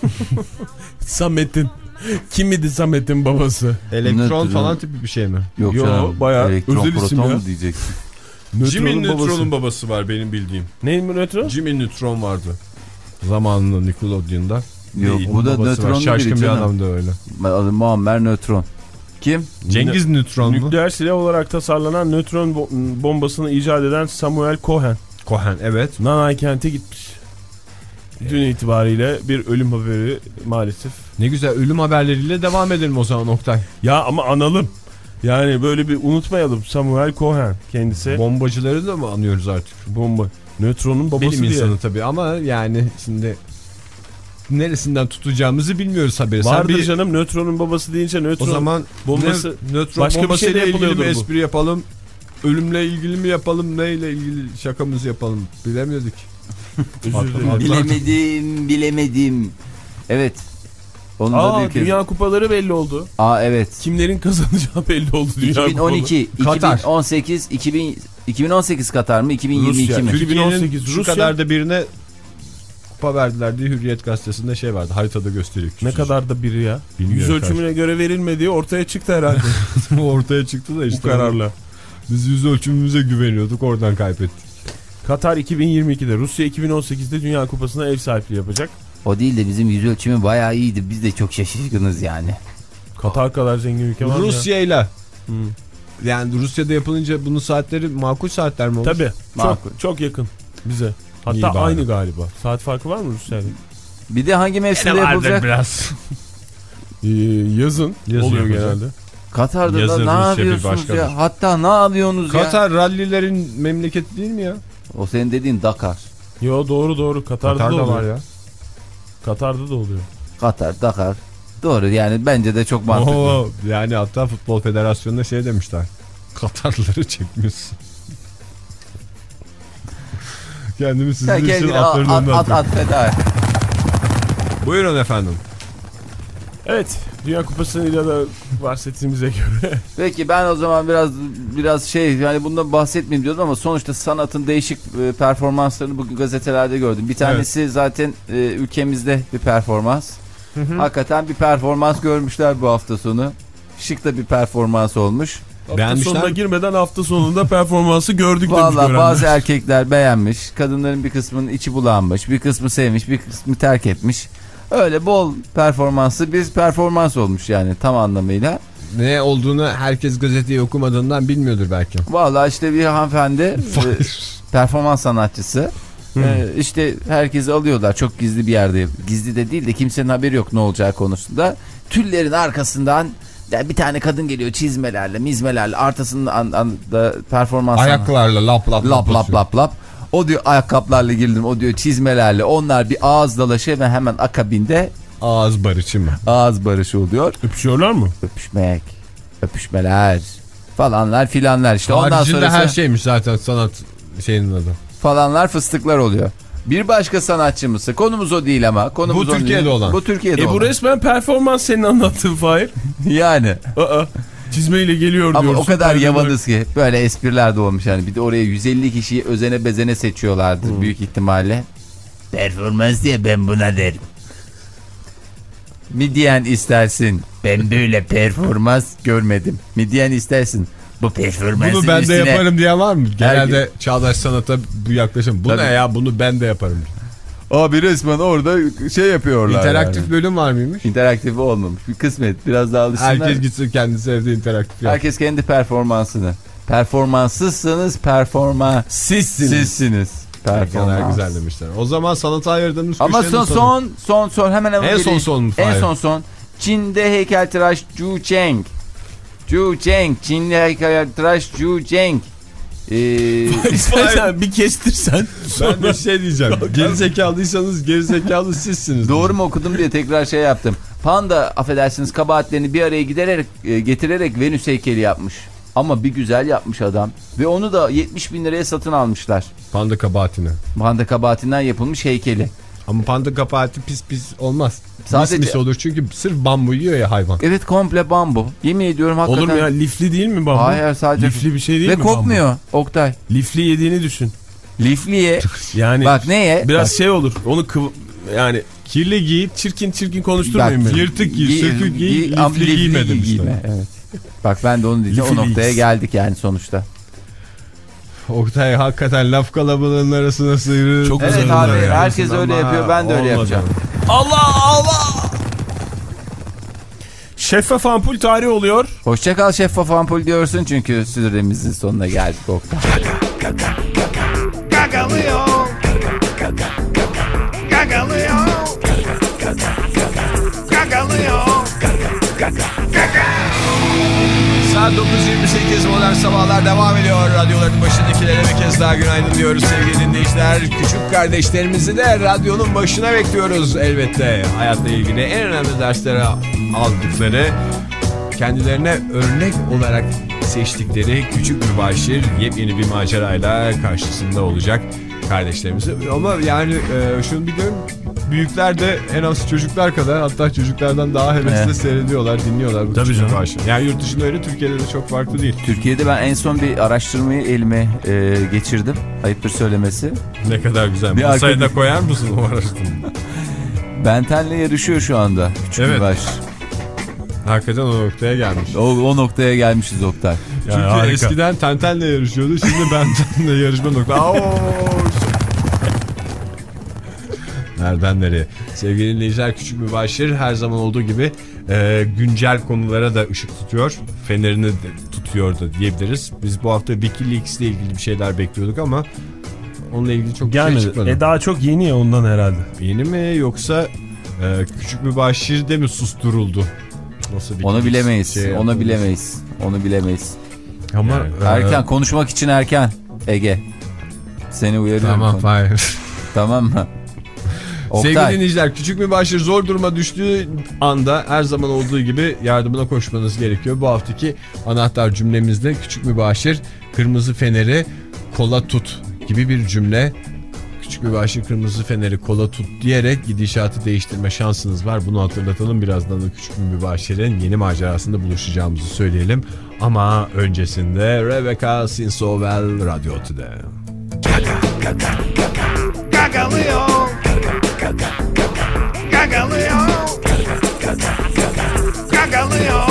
Samet'in. Kim idi Samet'in babası? Elektron Nötron. falan tipi bir şey mi? Yok Yo, canım. bayağı Elektron, özel isim proton ya. mu diyeceksin? Jimmy Nötron'un Neutron'un babası. babası var benim bildiğim. Neyim mi Nötron? Jimmy Neutron vardı. Zamanında Nickelodeon'da. Yok, Değil, bu da babası var. nötronlu biri Şaşkın bir canım. adam da öyle. Adı Muammer Nötron. Kim? Cengiz Neutron mu? Nükleer silah olarak tasarlanan nötron bo- bombasını icat eden Samuel Cohen. Cohen, evet. Nanay kente gitmiş. Dün itibariyle bir ölüm haberi maalesef. Ne güzel, ölüm haberleriyle devam edelim o zaman Oktay. Ya ama analım. Yani böyle bir unutmayalım. Samuel Cohen kendisi. Bombacıları da mı anıyoruz artık? Bomba. Nötronun babası Bilim diye. insanı tabii ama yani şimdi neresinden tutacağımızı bilmiyoruz haberi. Sen Vardır bir, canım, nötronun babası deyince nötron o zaman bombası. ne, nötron başka bir bombasıyla şey de ilgili mi yapılıyordur bu. espri yapalım? Ölümle ilgili mi yapalım? Neyle ilgili şakamızı yapalım? Bilemiyorduk. Özür dilerim. Bilemedim, bilemedim. Evet. Onun da Aa, bir kez. dünya kupaları belli oldu. Aa evet. Kimlerin kazanacağı belli oldu dünya iki bin on iki, Katar. iki bin on sekiz, iki bin, iki bin on sekiz Katar mı? iki bin yirmi iki Rusya. mi? Türkiye'nin iki bin on sekiz şu Rusya- kadar da birine kupa verdiler diye Hürriyet gazetesinde şey vardı. Haritada gösteriyor. Ne kadar da biri ya. Bilmiyorum Yüz ölçümüne göre verilmediği ortaya çıktı herhalde. ortaya çıktı da işte. Bu kararla. Biz yüz ölçümümüze güveniyorduk, oradan kaybettik. Katar iki bin yirmi ikide, Rusya iki bin on sekizde Dünya Kupası'na ev sahipliği yapacak. O değil de bizim yüz ölçümü bayağı iyiydi. Biz de çok şaşırgınız yani. Katar kadar zengin ülke var mı ya? Rusya'yla. Hmm. Yani Rusya'da yapılınca bunun saatleri makul saatler mi olur? Tabii. Makul. Çok, çok yakın bize. İyi Hatta bari. aynı galiba. Saat farkı var mı Rusya'da? Bir de hangi mevsimde yapılacak? biraz. Ee, yazın, Yazın oluyor yapacak. genelde. Katar'da Yazın da ne Rusya bir yapıyorsunuz başkadır. ya? Hatta ne yapıyorsunuz ya? Katar rallilerin memleketi değil mi ya? O senin dediğin Dakar. Yo doğru doğru. Katar'da, Katar'da da oluyor. var ya. Katar'da da oluyor. Katar, Dakar. Doğru yani bence de çok mantıklı. Oo, yani hatta Futbol Federasyonu'na şey demişler. Katarlıları çekmiyorsun. Kendimi sizin Sen için kendini atların at, önüne at, atıyorum. at feda et. Buyurun efendim. Evet. Dünya Kupası'yla da bahsettiğimize göre. Peki ben o zaman biraz biraz şey yani bundan bahsetmeyeyim diyordum ama sonuçta sanatın değişik e, performanslarını bugün gazetelerde gördüm. Bir tanesi zaten e, ülkemizde bir performans. Hı hı. Hakikaten bir performans görmüşler bu hafta sonu. Şık da bir performans olmuş. Hafta Beğenmişler sonuna mi? girmeden hafta sonunda performansı gördük demiş Vallahi görenler. bazı erkekler beğenmiş. Kadınların bir kısmının içi bulanmış. Bir kısmı sevmiş, bir kısmı terk etmiş. Öyle bol performanslı bir performans olmuş yani tam anlamıyla. Ne olduğunu herkes gazeteyi okumadığından bilmiyordur belki. Vallahi işte bir hanımefendi e, performans sanatçısı. E, işte herkesi alıyorlar çok gizli bir yerde. Gizli de değil de kimsenin haberi yok ne olacağı konusunda. Tüllerin arkasından ya bir tane kadın geliyor çizmelerle, mizmelerle arkasında da performans Ayaklarla lap lap lap lap lap lap. O diyor ayakkabılarla girdim, o diyor çizmelerle. Onlar bir ağız dalaşı ve hemen akabinde Ağız barışı mı? Ağız barışı oluyor. Öpüşüyorlar mı? Öpüşmek, öpüşmeler falanlar filanlar işte. Ondan Haricinde sonra her şeymiş zaten sanat şeyinin adı. Falanlar fıstıklar oluyor. Bir başka sanatçımız, konumuz o değil ama. Konumuz Bu Türkiye'de değil. olan. Bu Türkiye'de e olan. bu resmen performans senin anlattığın Fahir. Yani. Aa, çizmeyle geliyor ama diyorsun. o kadar yavanız ki böyle espriler de olmuş yani. Bir de oraya yüz elli kişiyi özene bezene seçiyorlardı hmm. büyük ihtimalle. Performans diye ben buna derim. Mi diyen istersin? Ben böyle performans görmedim. Mi diyen istersin? Bu performansın bunu ben üstüne... de yaparım diye var mı? Genelde Herkes... çağdaş sanata bu yaklaşım. Bu Tabii. ne ya? Bunu ben de yaparım. Abi resmen orada şey yapıyorlar. İnteraktif yani. Bölüm var mıymış? İnteraktif olmamış. Bir kısmet. Biraz daha alışsınlar. Herkes gitsin kendi sevdiği interaktif. Herkes kendi performansını. Performanssızsınız, performans sizsiniz. Sizsiniz. Performans. Güzel demişler. O zaman sanata ayırdığımız köşenin ama son, son son son hemen hemen en son son mu? En son son. Çin'de heykeltıraş Zhu Cheng. Zhu Cheng. Çinli heykeltıraş Zhu Cheng. Ee, İstersen bir kestirsen. Ben de şey diyeceğim. Gerizekalıysanız gerizekalı sizsiniz. Doğru mu okudum diye tekrar şey yaptım. Panda affedersiniz kabahatlerini bir araya giderek getirerek Venüs heykeli yapmış. Ama bir güzel yapmış adam. Ve onu da yetmiş bin liraya satın almışlar. Panda kabahatine. Panda kabahatinden yapılmış heykeli. Ama panda kabahati pis pis olmaz. Sadece... Mis mis olur çünkü sırf bambu yiyor ya hayvan. Evet komple bambu. Yemin ediyorum hakikaten. Olur mu ya, lifli değil mi bambu? Hayır sadece. Lifli bir şey değil Ve mi bambu? Ve kokmuyor Oktay. Lifli yediğini düşün. Lifliye. Yani bak neye? Biraz bak. şey olur. Onu kıv yani kirli giy, çirkin çirkin konuşturmayın beni. Yırtık giy, giy sökük giy, giy lifli, lifli giyme demişler. Evet. Bak ben de onu diyeceğim. O noktaya geldik yani sonuçta. Oktay hakikaten laf kalabalığının arasına sıyrılır. Çok evet abi yani. Herkes öyle yapıyor, ben de öyle yapacağım. Allah Allah. Şeffaf ampul tarihi oluyor. Hoşçakal şeffaf ampul diyorsun çünkü süremizin sonuna geldik Oktay. Gagalıyor. Gagalıyor. Gagalıyor. Saat dokuz yirmi sekiz Modern Sabahlar devam ediyor. Radyoların başındakilere bir kez daha günaydın diyoruz sevgili dinleyiciler. Küçük kardeşlerimizi de radyonun başına bekliyoruz elbette. Hayatla ilgili en önemli dersleri aldıkları, kendilerine örnek olarak seçtikleri küçük mübaşir yepyeni bir macerayla karşısında olacak kardeşlerimizi. Ama yani e, şunu biliyorum, büyükler de en az çocuklar kadar, hatta çocuklardan daha hevesle evet. seyrediyorlar, dinliyorlar bu Tabii canım. Mübaşir. Yani yurt dışında öyle, Türkiye'de de çok farklı değil. Türkiye'de ben en son bir araştırmayı elime e, geçirdim. Ayıptır söylemesi. Ne kadar güzel. Bir masaya da koyar mısın o araştırmayı? Ben Ten'le yarışıyor şu anda. Küçük evet. Mübaşir. Hakikaten o noktaya gelmiş. O, o noktaya gelmişiz Oktay. Çünkü yani eskiden Tenten'le yarışıyordu. Şimdi Benten'le yarışma noktası. Nereden nereye? Sevgili dinleyiciler, küçük mübaşir her zaman olduğu gibi e, güncel konulara da ışık tutuyor. Fenerini de tutuyor da diyebiliriz. Biz bu hafta Wikileaks ile ilgili bir şeyler bekliyorduk ama onunla ilgili çok gelmedi. Bir şey çıkmadı. E daha çok yeni ya ondan herhalde. Yeni mi yoksa e, küçük mübaşir de mi susturuldu? Nasıl onu bilemeyiz. Şey onu bilemeyiz. Onu bilemeyiz. Ama yani, e, erken konuşmak için erken Ege. Seni uyarıyorum. Tamam, hayır. Tamam mı? Oktay. Sevgili dinleyiciler, küçük mübaşir zor duruma düştüğü anda her zaman olduğu gibi yardımına koşmanız gerekiyor. Bu haftaki anahtar cümlemizde küçük mübaşir kırmızı feneri kola tut gibi bir cümle. Küçük mübaşir kırmızı feneri kola tut diyerek gidişatı değiştirme şansınız var. Bunu hatırlatalım. Birazdan da küçük mübaşirin yeni macerasında buluşacağımızı söyleyelim. Ama öncesinde Rebecca Sinsowell Radyo Otü'de. Gagalıyor. Gagalıyor. Gagalıyor.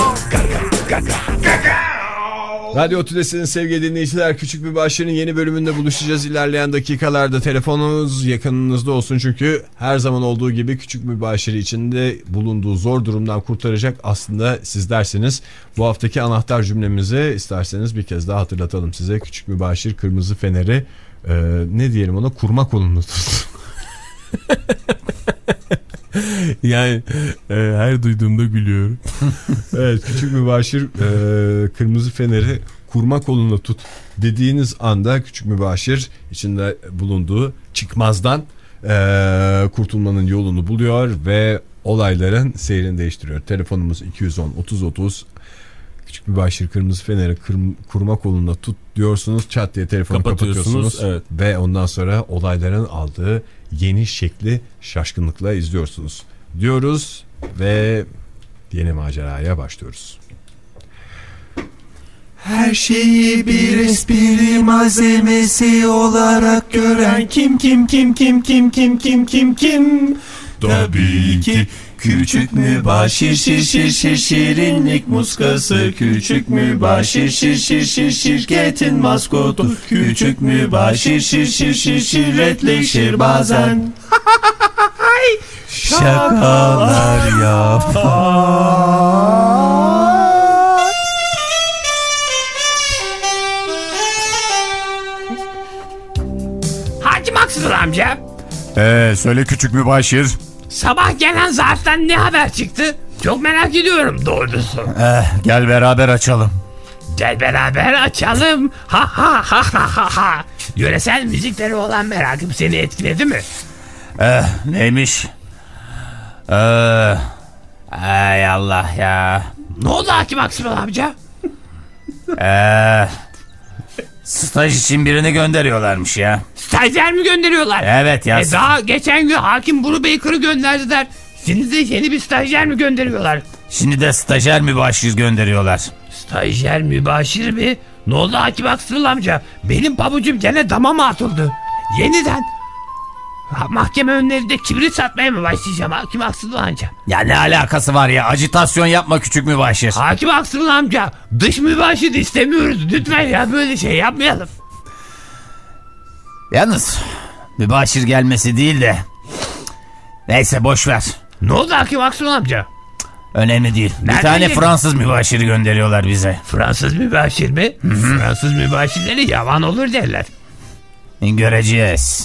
Radyo Otü'desinin sevgili dinleyiciler, küçük mübaşirin yeni bölümünde buluşacağız ilerleyen dakikalarda. Telefonunuz yakınınızda olsun çünkü her zaman olduğu gibi küçük mübaşiri içinde bulunduğu zor durumdan kurtaracak aslında sizlersiniz. Bu haftaki anahtar cümlemizi isterseniz bir kez daha hatırlatalım size. Küçük mübaşir kırmızı feneri e, ne diyelim ona, kurma kolunu tut. Yani e, her duyduğumda gülüyorum. Evet, küçük mübaşir e, kırmızı feneri kurma kolunu tut dediğiniz anda küçük mübaşir içinde bulunduğu çıkmazdan e, kurtulmanın yolunu buluyor ve olayların seyrini değiştiriyor. Telefonumuz iki yüz on otuz otuz. Küçük bir başır kırmızı feneri kırm, kurma kolunda tut diyorsunuz. Çat diye telefonu kapatıyorsunuz. kapatıyorsunuz evet. Ve ondan sonra olayların aldığı yeni şekli şaşkınlıkla izliyorsunuz. Diyoruz ve yeni maceraya başlıyoruz. Her şeyi bir espri malzemesi olarak gören kim kim kim kim kim kim kim kim kim? Tabii ki küçük mübaşir şir şir şir şirinlik muskası. Küçük mübaşir şir şir şir şirketin maskotu. Küçük mübaşir şir şir şir şirretleşir bazen. Şakalar yapar. Hacı Maksud amca. Ee, söyle küçük mübaşir. Sabah gelen zarftan ne haber çıktı? Çok merak ediyorum doğrusu. Eh, gel beraber açalım. Gel beraber açalım. Ha ha ha ha ha ha. Yöresel müziklere olan merakım seni etkiledi mi? Eh, neymiş? Eh, ay Allah ya. Ne oldu Hakim Aksımıl amca? Eh, staj için birini gönderiyorlarmış ya. Stajyer mi gönderiyorlar? Evet ya. E daha geçen gün Hakim Brubaker'ı gönderdiler. Şimdi de yeni bir stajyer mi gönderiyorlar? Şimdi de stajyer mübaşir gönderiyorlar. Stajyer mübaşir mi? Ne oldu Hakim Aksımıl amca? Benim pabucum gene dama mı atıldı? Yeniden ha, mahkeme önlerinde kibrit satmaya mı başlayacağım Hakim Aksımıl amca? Ya ne alakası var ya? Ajitasyon yapma küçük mübaşir. Hakim Aksımıl amca, dış mübaşir istemiyoruz. Lütfen ya, böyle şey yapmayalım. Yalnız mübaşir gelmesi değil de neyse boş ver. Ne oldu Hakim Aksımıl amca? Önemli değil. Nereden bir tane geldi? Fransız mübaşiri gönderiyorlar bize. Fransız mübaşir mi? Hı-hı. Fransız mübaşirleri yavan olur derler. Göreceğiz.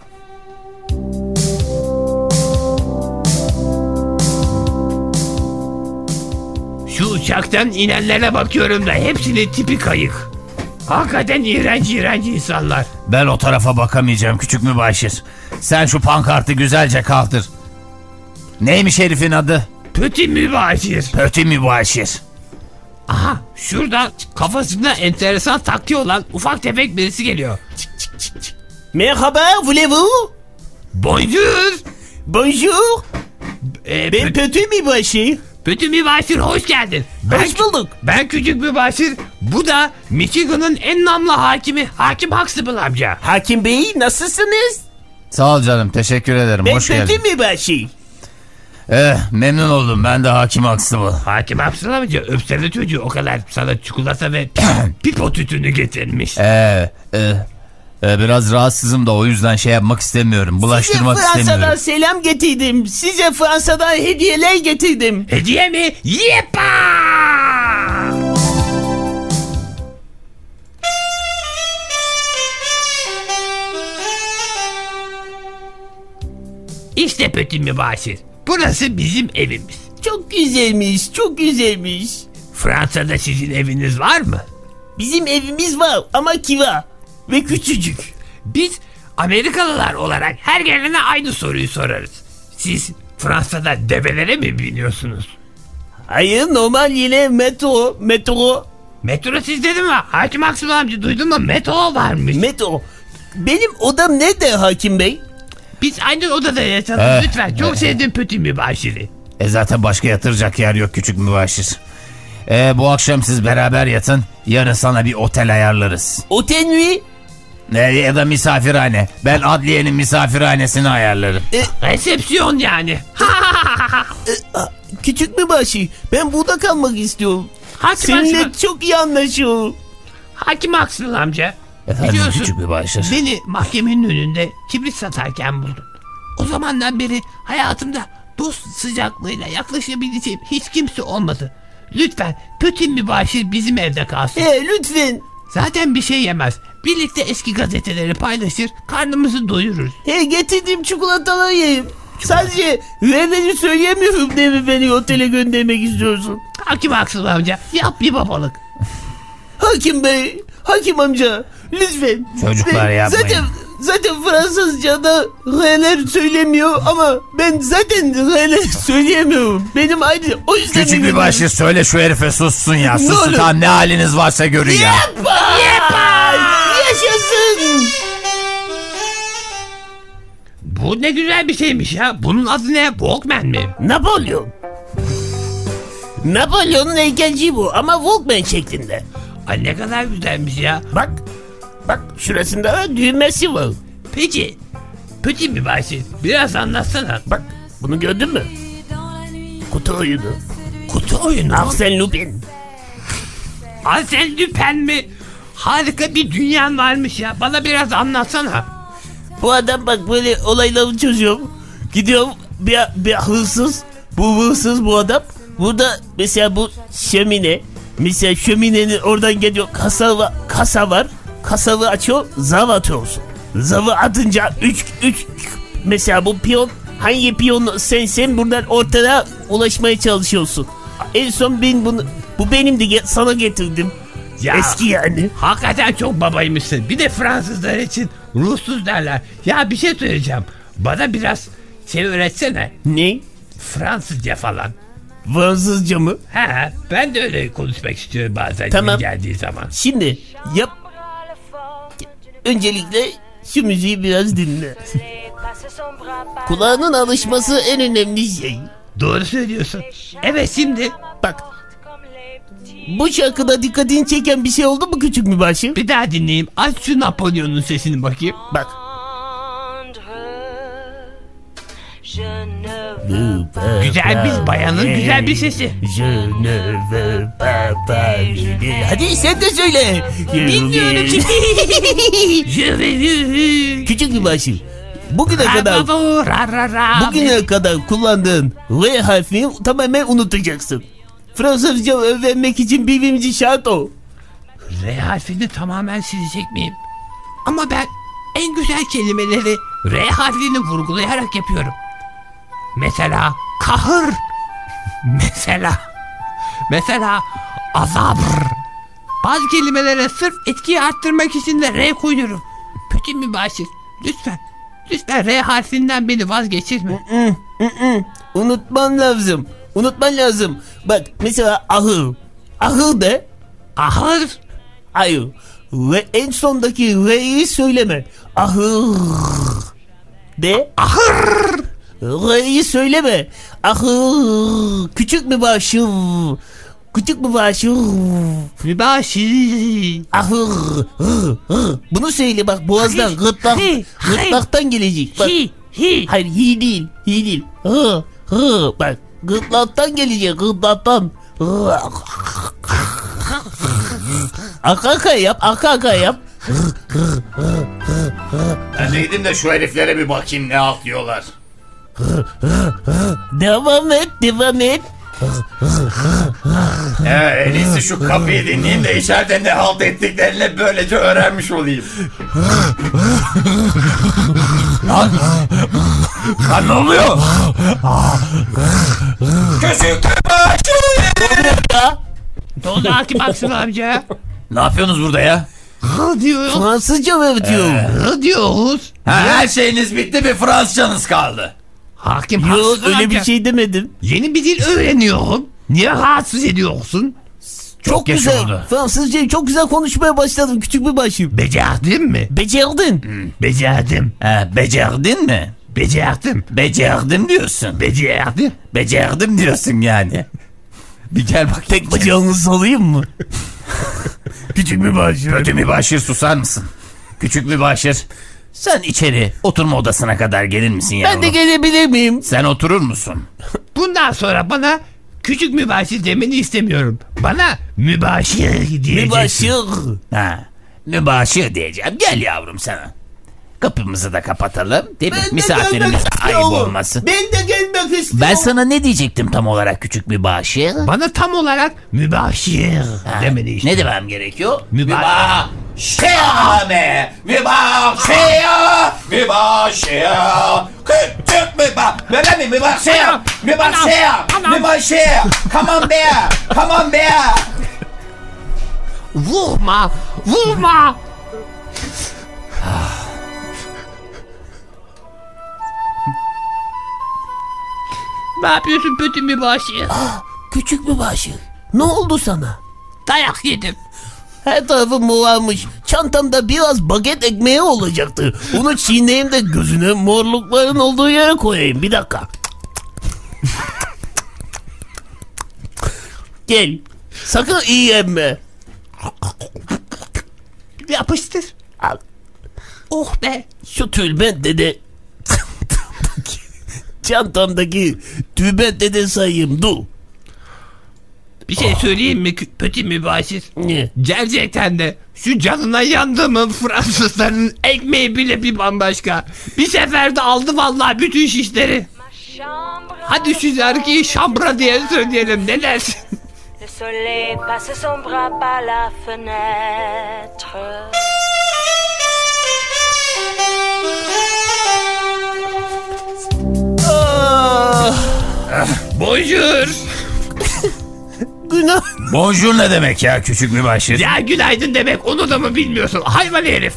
Şu uçaktan inenlere bakıyorum da hepsinin tipi kayık. Hakikaten iğrenç iğrenç insanlar. Ben o tarafa bakamayacağım küçük mübaşir. Sen şu pankartı güzelce kaldır. Neymiş herifin adı? Pötü mübaşir. Pötü mübaşir. Aha, şurada kafasında enteresan takki olan ufak tefek birisi geliyor. Merhaba, voulez-vous? Bonjour. Bonjour. Ee, ben Pötü mübaşir. Pötü mübaşir, hoş geldin. Hoş bulduk. Ben küçük mübaşir. Bu da Michigan'ın en namlı hakimi Hakim Huxtable amca. Hakim Bey, nasılsınız? Sağ ol canım, teşekkür ederim. Ben hoş geldin. Ben Pötü mübaşir. Eh, memnun oldum. Ben de Hakim Huxtable. Hakim Huxtable amca, öpsene çocuğu, o kadar sana çikolata ve pipo tütünü getirmiş. Eee e, e, biraz rahatsızım da o yüzden şey yapmak istemiyorum. Bulaştırmak Size istemiyorum. Fransa'dan selam getirdim. Size Fransa'dan hediyeler getirdim. Hediye mi? Yepa! İşte Pötü mübaşir. Burası bizim evimiz. Çok güzelmiş, çok güzelmiş. Fransa'da sizin eviniz var mı? Bizim evimiz var ama kira ve küçücük. Biz Amerikalılar olarak her gelene aynı soruyu sorarız. Siz Fransa'da develere mi biniyorsunuz? Hayır, normal yine metro, metro. Metro siz dedin mi? Hakim Huxtable amca, duydun mu? Metro varmış. Metro. Benim odam nerede Hakim Bey? Biz aynı odada yatalım Eh, lütfen. Çok eh. sevdim Pötü mübaşiri. E zaten başka yatıracak yer yok küçük mübaşir. E bu akşam siz beraber yatın. Yarın sana bir otel ayarlarız. Otel mi? E, ya da misafirhane. Ben adliyenin misafirhanesini ayarlarım. E, Resepsiyon yani. e, a, küçük mübaşir, ben burada kalmak istiyorum. Hakim Seninle Huxtable- çok iyi anlaşıyorum. Hakim Huxtable amca. Efendim Biliyorsun, küçük mübaşir. beni mahkemenin önünde kibrit satarken buldun. O zamandan beri hayatımda dost sıcaklığıyla yaklaşabileceğim hiç kimse olmadı. Lütfen Pötü mübaşir bizim evde kalsın. E, lütfen. Zaten bir şey yemez. Birlikte eski gazeteleri paylaşır, karnımızı doyururuz. He, getirdim çikolataları yiyeyim. Sadece vermeni söyleyemiyorum değil mi, beni otele göndermek istiyorsun? Hakim Huxtable amca, yap bir babalık. Hakim Bey, Hakim amca, lütfen. Çocuklar Ben yapmayın. Zaten, zaten Fransızca'da R'ler söylemiyor ama ben zaten R'ler söyleyemiyorum. Benim ayrı o yüzden... Küçük bir başı söyle şu herife sussun ya. Sussun ne tamam ne haliniz varsa görün ya. Yepa! Yepa! Yaşasın! Bu ne güzel bir şeymiş ya. Bunun adı ne? Walkman mi? Napolyon. Napolyon'un heykelciği bu ama Walkman şeklinde. Ay ne kadar güzelmiş ya. Bak. Bak şurasında da düğmesi var. Peki. Peki mi Bahşiş? Biraz anlatsana. Bak bunu gördün mü? Kutu oyunu. Kutu oyunu? Arsène Lupin. Arsène Lupin mi? Harika bir dünyan varmış ya. Bana biraz anlatsana. Bu adam bak böyle olayları çözüyor. Gidiyor bir, bir hırsız. Bu hırsız bu adam. Burada mesela bu şömine. Mesela şöminenin oradan geliyor kasa, va, kasa var. Kasayı açıyor, zav atıyorsun. Zavı atınca üç üç mesela bu piyon hangi piyon sensen buradan ortada ulaşmaya çalışıyorsun. En son ben bunu bu benim de sana getirdim. Ya, eski yani. Hakikaten çok babaymışsın. Bir de Fransızlar için ruhsuz derler. Ya bir şey söyleyeceğim. Bana biraz şey öğretsene. Ne? Fransızca falan. Fransızca mı? He, ben de öyle konuşmak istiyorum bazen tamam. geldiği zaman. Şimdi yap. Öncelikle şu müziği biraz dinle. Kulağının alışması en önemli şey. Doğru söylüyorsun. Evet şimdi. Bak. Bu şarkıda dikkatini çeken bir şey oldu mu küçük mübaşir? Bir daha dinleyeyim. Aç şu Napolyon'un sesini bakayım. Bak. Güzel bir bayanın güzel bir sesi. Hadi sen de söyle. Bilmiyorum çünkü. Küçük mübaşir. Bugüne kadar bugüne kadar kullandığın R harfini tamamen unutacaksın. Fransızca öğrenmek için birbirimizi şart o. R harfini tamamen silecek miyim? Ama ben en güzel kelimeleri R harfini vurgulayarak yapıyorum. Mesela kahır. Mesela Mesela azabr. Bazı kelimelere sırf etkiyi arttırmak için de R koyuyorum. Kötü mübaşir. Lütfen. Lütfen R harfinden beni vazgeçirme. Mm, mm, mm. Unutman lazım. Unutman lazım. Bak mesela ahır. Ahır de. Ahır. Hayır. Ve en sondaki R'yi söyleme. Ahır. De. Ahır. R'yi söyleme. Ahır. Küçük mübaşir. Küçük mübaşir. Mübaşir. Ahır. Hır, hır. Bunu söyle bak boğazdan. Gırtlak. Gırtlaktan gelecek. Bak. Hi. Hi. Hayır hi değil. Hi değil. Hı. Hı. Bak. Gırtlaktan gelecek. Gırtlaktan. Aka aka yap. Aka aka yap. Ben de gideyim de şu heriflere bir bakayım ne atlıyorlar. Devam et. Devam et. Evet, en iyisi şu kapıyı dinleyeyim de içeride ne halt ettiklerini böylece öğrenmiş olayım. Lan, lan ne oluyor? Küçük ya. Ne oldu Hakim Aksın amca? Ne yapıyorsunuz burada ya? Hı diyoruz. Fransızca mı diyor? Hı diyoruz. Ha, her şeyiniz bitti, bir Fransızcanız kaldı. Hakim Yok Aksın öyle amca. bir şey demedim. Yeni bir dil öğreniyorum. Niye rahatsız ediyorsun? Çok, çok güzel. Oldu. Fransızcayı çok güzel konuşmaya başladım küçük bir başım. Becerdin mi? Becerdin. Hmm, becerdim. Ha, becerdin mi? Becerdim. Becerdim diyorsun. Becerdim. Becerdim diyorsun yani. Bir gel bak. Tek bacağını salayım mı? Küçük mübaşir. Kötü mübaşir susar mısın? Küçük mübaşir. Sen içeri oturma odasına kadar gelir misin yavrum? Ben de gelebilir miyim? Sen oturur musun? Bundan sonra bana küçük mübaşir demeni istemiyorum. Bana mübaşir diyeceksin. Mübaşir. Ha, mübaşir diyeceğim. Gel yavrum sana. Kapımızı da kapatalım. Değil mi? Misafirimiz ayıp olmasın. Ben de gelmek istiyorum. Ben sana ne diyecektim tam olarak küçük mübaşir? Bana tam olarak mübaşir ha, demeni istiyorum. Ne demem gerekiyor? Mübaşir. Mübaşir. Mübaşir. Mübaşir. Küçük mübaşir. Böyle mi mübaşir? Mübaşir. Mübaşir. Come on bear. Come on bear. Vurma. Vurma. Ne yapıyorsun Pötü Mübaşir? Ah, küçük mübaşir. Ne oldu sana? Dayak yedim. Her tarafım morarmış. Çantamda biraz baget ekmeği olacaktı. Onu çiğneyim de gözüne morlukların olduğu yere koyayım. Bir dakika. Gel. Sakın iyi emme. Yapıştır. Al. Oh be. Şu tülbent dede... Çantamdaki tülbent dede sayayım. Dur. Bir şey söyleyeyim mi Pötü Mübaşir? Ne? Gerçekten de şu canına yandığımın Fransızların ekmeği bile bir bambaşka. Bir seferde aldı vallahi bütün şişleri. Hadi şu şarkıyı Şambra diye söyleyelim, ne dersin? Le soleil passe son bras par la fenêtre. Ah. Bonjour. Günah. Bonjour ne demek ya küçük mübaşir? Ya günaydın demek, onu da mı bilmiyorsun hayvan herif?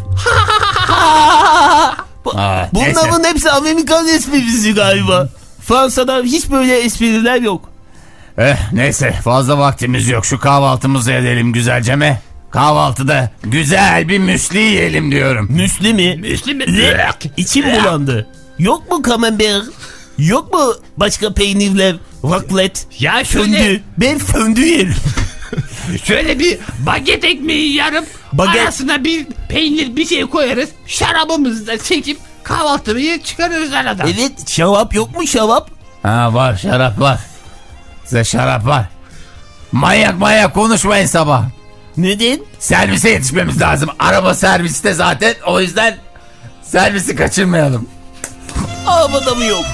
Aa, Bunların hepsi Amerikan esprisi galiba. Fransa'da hiç böyle espriler yok. Eh, neyse fazla vaktimiz yok. Şu kahvaltımızı edelim güzelce mi? Kahvaltıda güzel bir müsli yiyelim diyorum. Müsli mi? Müsli mi? Ne? İçim bulandı. Yok mu camembert? Yok mu başka peynirler? Raclette? Ya şöyle, Fondü. Ben fondü yerim. şöyle bir baget ekmeği yarıp Baget. arasına bir peynir bir şey koyarız. Şarabımızı da çekip kahvaltıyı çıkarırız arada. Evet, şarap yok mu şarap? Ha, var şarap var. Size şarap var. Manyak manyak konuşmayın sabah. Neden? Servise yetişmemiz lazım. Araba serviste zaten, o yüzden servisi kaçırmayalım. Arabada mı yok?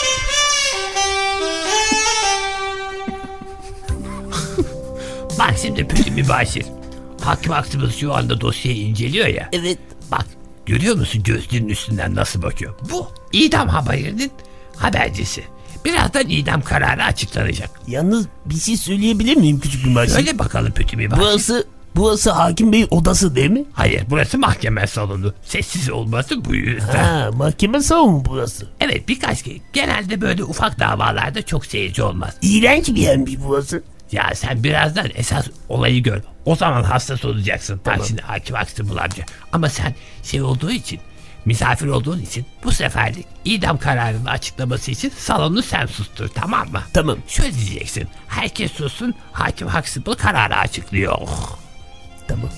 Bak şimdi Pötü Mübaşir. Hakim Aksımız şu anda dosyayı inceliyor ya. Evet. Bak, görüyor musun gözlüğünün üstünden nasıl bakıyor? Bu idam haberinin habercisi. Birazdan idam kararı açıklanacak. Yalnız bir şey söyleyebilir miyim küçük bir başım? Öyle bakalım Pötü Mübaşir. Burası, burası hakim beyin odası değil mi? Hayır, burası mahkeme salonu. Sessiz olması bu yüzden. Ha, mahkeme salonu burası. Evet, birkaç kez. Genelde böyle ufak davalarda çok seyirci olmaz. İğrenç bir yermiş burası. Ya sen birazdan esas olayı gör. O zaman hassas olacaksın. Tamam. Bak şimdi hakim Aksımıl amca. Ama sen şey olduğu için, misafir olduğun için bu seferlik idam kararını açıklaması için salonu sen sustur, tamam mı? Tamam. Şöyle diyeceksin. Herkes sussun, hakim Aksımıl kararı açıklıyor. Tamam.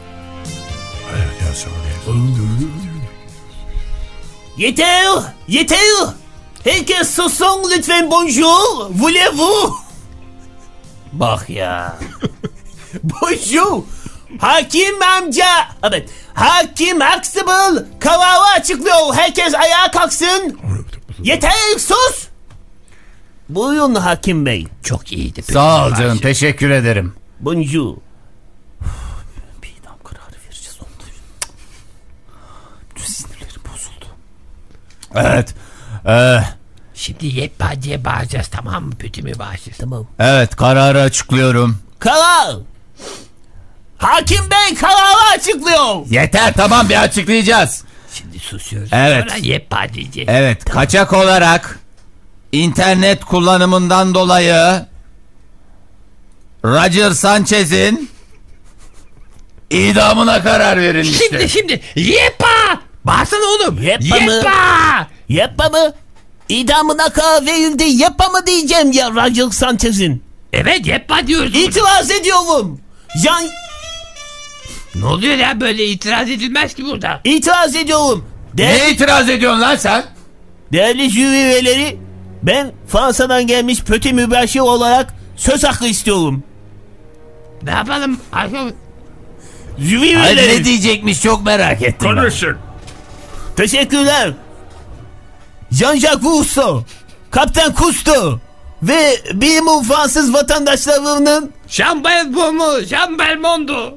Yeter! Yeter! Herkes sussun lütfen, bonjour! Voulez-vous? Bak ya. Bonjour! Hakim amca! Evet. Hakim Aksımıl kararı açıklıyor. Herkes ayağa kalksın. Yeter, sus! Buyurun hakim bey. Çok iyiydi. Sağ ol canım, teşekkür ederim. Bonjour. Bir idam kararı vereceğiz onda. Bütün sinirlerim bozuldu. Evet. Ee, Şimdi yelpazeye bağıracağız, tamam mı Pötü Mübaşir? Tamam. evet, kararı açıklıyorum. Karar! Hakim bey kararı açıklıyor. Yeter, tamam, bir açıklayacağız. Şimdi susuyoruz. Evet. Sonra yelpa diyeceğiz. Evet, kaçak olarak internet kullanımından dolayı Roger Sanchez'in idamına karar verilmiştir. Şimdi şimdi yelpa! Bağırsana oğlum. Yelpa mı? Yelpa! Yapma mı? İdamına karar verildi. Yapma mı diyeceğim ya Roger Sanchez'in. Evet, yelpa diyoruz. İtiraz ediyorum. Can... Ne oluyor ya, böyle itiraz edilmez ki burada. İtiraz ediyorum. Ne itiraz ediyorsun lan sen? Değerli jüri üyeleri, ben Fransa'dan gelmiş Pötü Mübaşir olarak söz hakkı istiyorum. Ne yapalım? Jüri Hayır, üyeleri. ne diyecekmiş, çok merak ettim. Konuşun. Teşekkürler. Jean-Jacques Rousseau, Kaptan Cousteau ve benim Fransız vatandaşlarının Şambel mu? Şambel Mondo.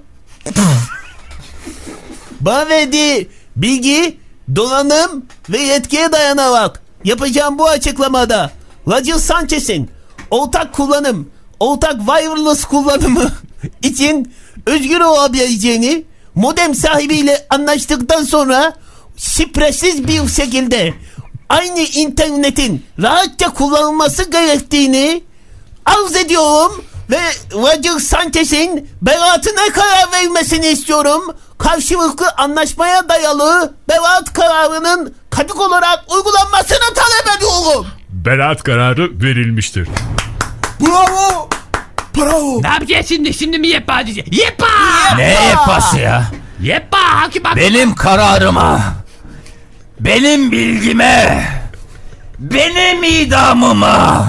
bana verdiği bilgi, donanım ve yetkiye dayanarak yapacağım bu açıklamada Roger Sanchez'in ortak kullanım, ortak wireless kullanımı için özgür olabileceğini, modem sahibiyle anlaştıktan sonra şifresiz bir şekilde aynı internetin rahatça kullanılması gerektiğini arz ediyorum ve Roger Sanchez'in beraatine karar verilmesini istiyorum. Karşılıklı anlaşmaya dayalı beraat kararının katık olarak uygulanmasını talep ediyorum. Beraat kararı verilmiştir. Bravo! Bravo! Ne yapacağız şimdi? Şimdi mi yeppa diyeceğiz? Yeppa! Ne yepası ya? Yeppa hakim hakim. Benim kararıma, benim bilgime, benim idamıma.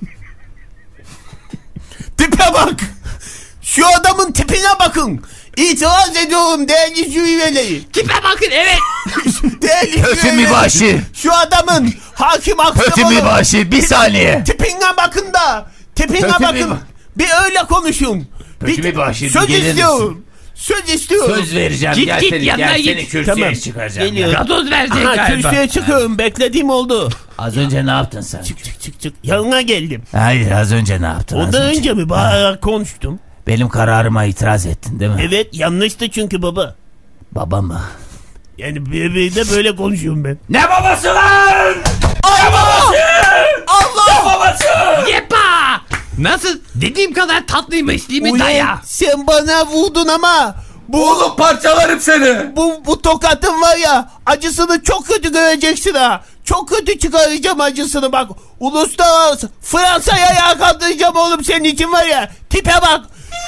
Tipe bak! Şu adamın tipine bakın! İtiraz ediyorum değerli jüri üyeleri. Tipe bakın, evet. Değerli Kötü mübaşir. Şu adamın hakim haksız Kötü mübaşir, bir saniye. Tipine bakın da. Tipine Kötü bakın. mü- Bir öyle konuşun. Kötü Bir- mübaşir, Söz gelir istiyorum. misin? Söz istiyorum. Söz vereceğim. Git, gel git, seni, yanına gel git. seni kürsüye Tamam. çıkaracağım. Geliyor. Ya. Gazoz verecek Aha, galiba. kürsüye çıkıyorum. Beklediğim oldu. Az önce ne yaptın sen? Çık çık çık çık. Yanına geldim. Hayır, az önce ne yaptın? Az Ondan önce mi bağırarak konuştum? Benim kararıma itiraz ettin değil mi? Evet, yanlıştı çünkü baba. Baba mı? Yani birbirine böyle konuşuyorum ben. Ne babası lan? Ne babası? Allah! Ne babası? Yeppa! Nasıl? Dediğim kadar tatlıymış değil mi Ulan daya? sen bana vurdun ama bu Oğlum parçalarım seni. bu bu tokatın var ya, acısını çok kötü göreceksin ha. Çok kötü çıkaracağım acısını bak. Uluslararası Fransa'ya ayağa kaldıracağım oğlum senin için var ya. Tipe bak.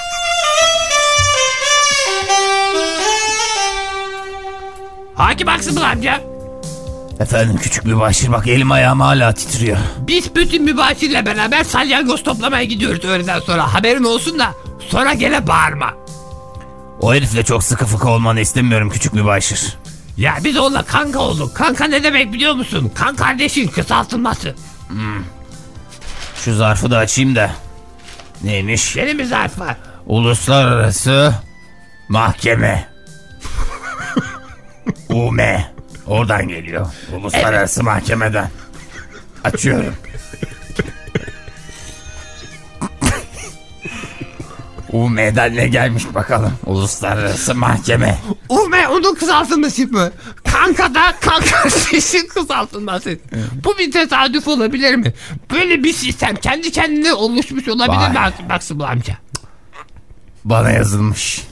Hakim haksız mı amca? Efendim küçük mübaşir, bak elim ayağım hala titriyor. Biz bütün mübaşirle beraber salyangoz toplamaya gidiyoruz öğleden sonra. Haberin olsun da sonra gene bağırma. O herifle çok sıkı fıkı olmanı istemiyorum küçük mübaşir. Ya biz onunla kanka olduk. Kanka ne demek biliyor musun? Kan kardeşin kısaltılması. Hmm. Şu zarfı da açayım da. Neymiş? Senin bir zarf var. Uluslararası Mahkeme. U M. Oradan geliyor. Uluslararası evet. Mahkemeden. Açıyorum. U M'den ne gelmiş bakalım. Uluslararası Mahkeme. U M onun kısaltılması mı? Kanka da kan kardeşin kısaltılması. Bu bir tesadüf olabilir mi? Böyle bir sistem kendi kendine oluşmuş olabilir Vay. mi Hakim Haksıbıl amca? Bana yazılmış.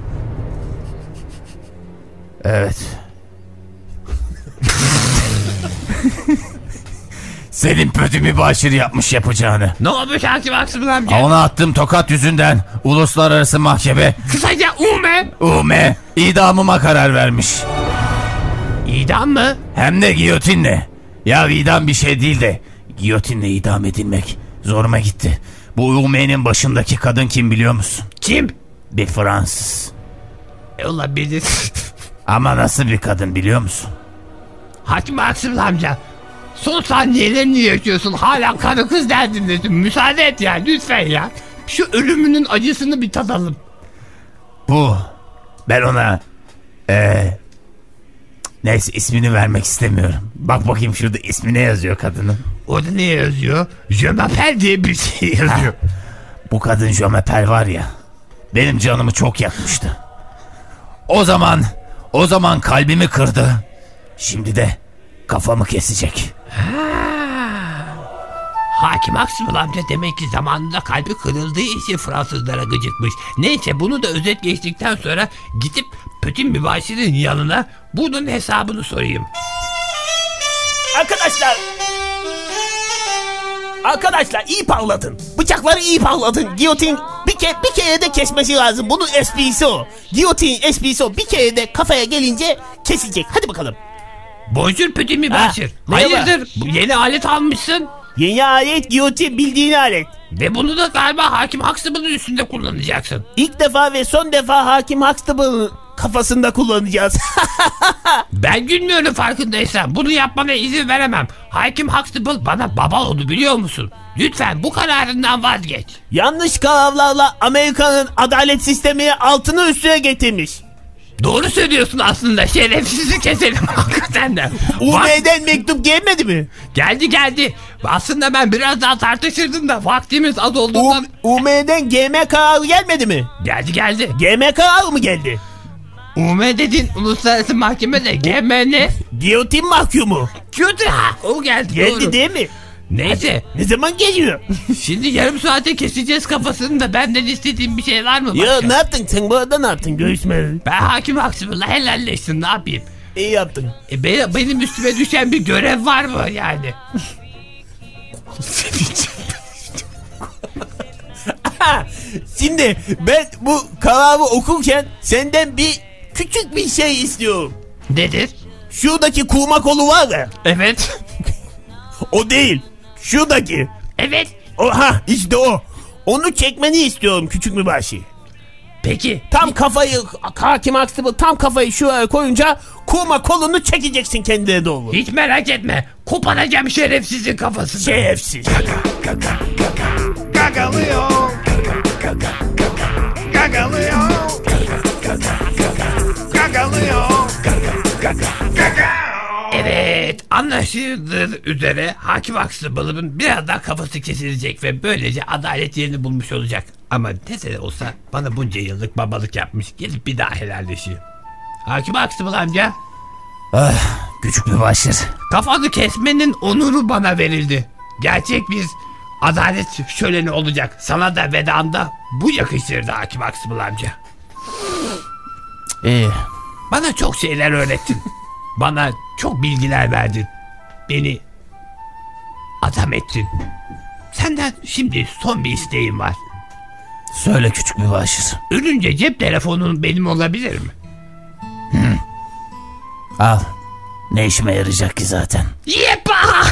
Evet. Senin pötü mübaşir yapmış yapacağını. Ne olmuş Hakim Haksıbıl amca? Ona attığım tokat yüzünden Uluslararası Mahkeme Kısaca U M. U M idamıma karar vermiş. İdam mı? Hem de giyotinle. Ya idam bir şey değil de giyotinle idam edilmek zoruma gitti. Bu U M'nin başındaki kadın kim biliyor musun? Kim? Bir Fransız. E olabilir. Ama nasıl bir kadın biliyor musun? Hakim Haksıbıl amca. Son saniyelerini yaşıyorsun. Hala karı kız derdindesin. Müsaade et ya lütfen ya. Şu ölümünün acısını bir tadalım. Bu. Ben ona ee, neyse ismini vermek istemiyorum. Bak bakayım şurada ismi ne yazıyor kadının. Orada ne yazıyor? Je m'appelle diye bir şey yazıyor. Bu kadın Je m'appelle var ya, benim canımı çok yakmıştı. O zaman o zaman kalbimi kırdı. Şimdi de kafamı kesecek. Hakim Haksıbıl amca demek ki zamanında kalbi kırıldığı için Fransızlara gıcıkmış. Neyse bunu da özet geçtikten sonra gidip Pötün Mübaşir'in yanına bunun hesabını sorayım. Arkadaşlar. Arkadaşlar iyi parladın. Bıçakları iyi parladın. Giyotin bir, ke bir kere de kesmesi lazım. Bunun esprisi o. Giyotin esprisi o. Bir kere de kafaya gelince kesecek. Hadi bakalım. Bonjour Pötün Mübaşir. Hayırdır? Bu yeni alet almışsın. Yeni alet giyotin, bildiğin alet. Ve bunu da galiba Hakim Huxtable'ın üstünde kullanacaksın. İlk defa ve son defa Hakim Huxtable'ın kafasında kullanacağız. Ben gülmüyorum farkındaysan. Bunu yapmana izin veremem. Hakim Huxtable bana baba oldu biliyor musun? Lütfen bu kararından vazgeç. Yanlış kararlarla Amerika'nın adalet sistemini altını üstüne getirmiş. Doğru söylüyorsun aslında. Şerefsizi keselim hakikaten de. U M'den mektup gelmedi mi? Geldi geldi. Aslında ben biraz daha tartışırdım da vaktimiz az olduğundan. U M'den G M kararı gelmedi mi? Geldi geldi. G M kararı mı geldi? U M dedin uluslararası mahkemede G M ne? Giyotin mahkumu. Kötü ha. O geldi. Geldi doğru. değil mi? Neyse. Ne zaman geliyor? Şimdi yarım saate keseceğiz kafasını da benden istediğin bir şey var mı başka? Ya ne yaptın sen bu arada ne yaptın görüşmedin? Ben hakim haksızlıkla helalleştim ne yapayım? İyi yaptın. E be, benim üstüme düşen bir görev var mı yani? Şimdi ben bu kararı okurken senden bir küçük bir şey istiyorum. Nedir? Şuradaki kurma kolu var ya. Evet. O değil. Şuradaki. Evet. Oha işte o. Onu çekmeni istiyorum küçük mübaşir. Peki. Tam kafayı hakim Aksibıl tam kafayı şuraya koyunca kurma kolunu çekeceksin kendine doğru. Hiç merak etme. Koparacağım şerefsizin kafasını. Şerefsiz. Gagalıyor. Gagalıyor. Gagalıyor. Evet, anlaşıldığı üzere hakim Aksibıl'ın biraz daha kafası kesilecek ve böylece adalet yerini bulmuş olacak. Ama ne de olsa bana bunca yıllık babalık yapmış, gelip bir daha helalleşeyim. Hakim Aksibıl amca. Ah, küçük mübaşir. Kafanı kesmenin onuru bana verildi. Gerçek bir adalet şöleni olacak. Sana da vedamda bu yakışırdı Hakim Aksibıl amca. İyi. Bana çok şeyler öğrettin. Bana çok bilgiler verdin. Beni adam ettin. Senden şimdi son bir isteğim var. Söyle küçük mübaşir. Ölünce cep telefonun benim olabilir mi? Hı. Al. Ne işime yarayacak ki zaten? Yepa!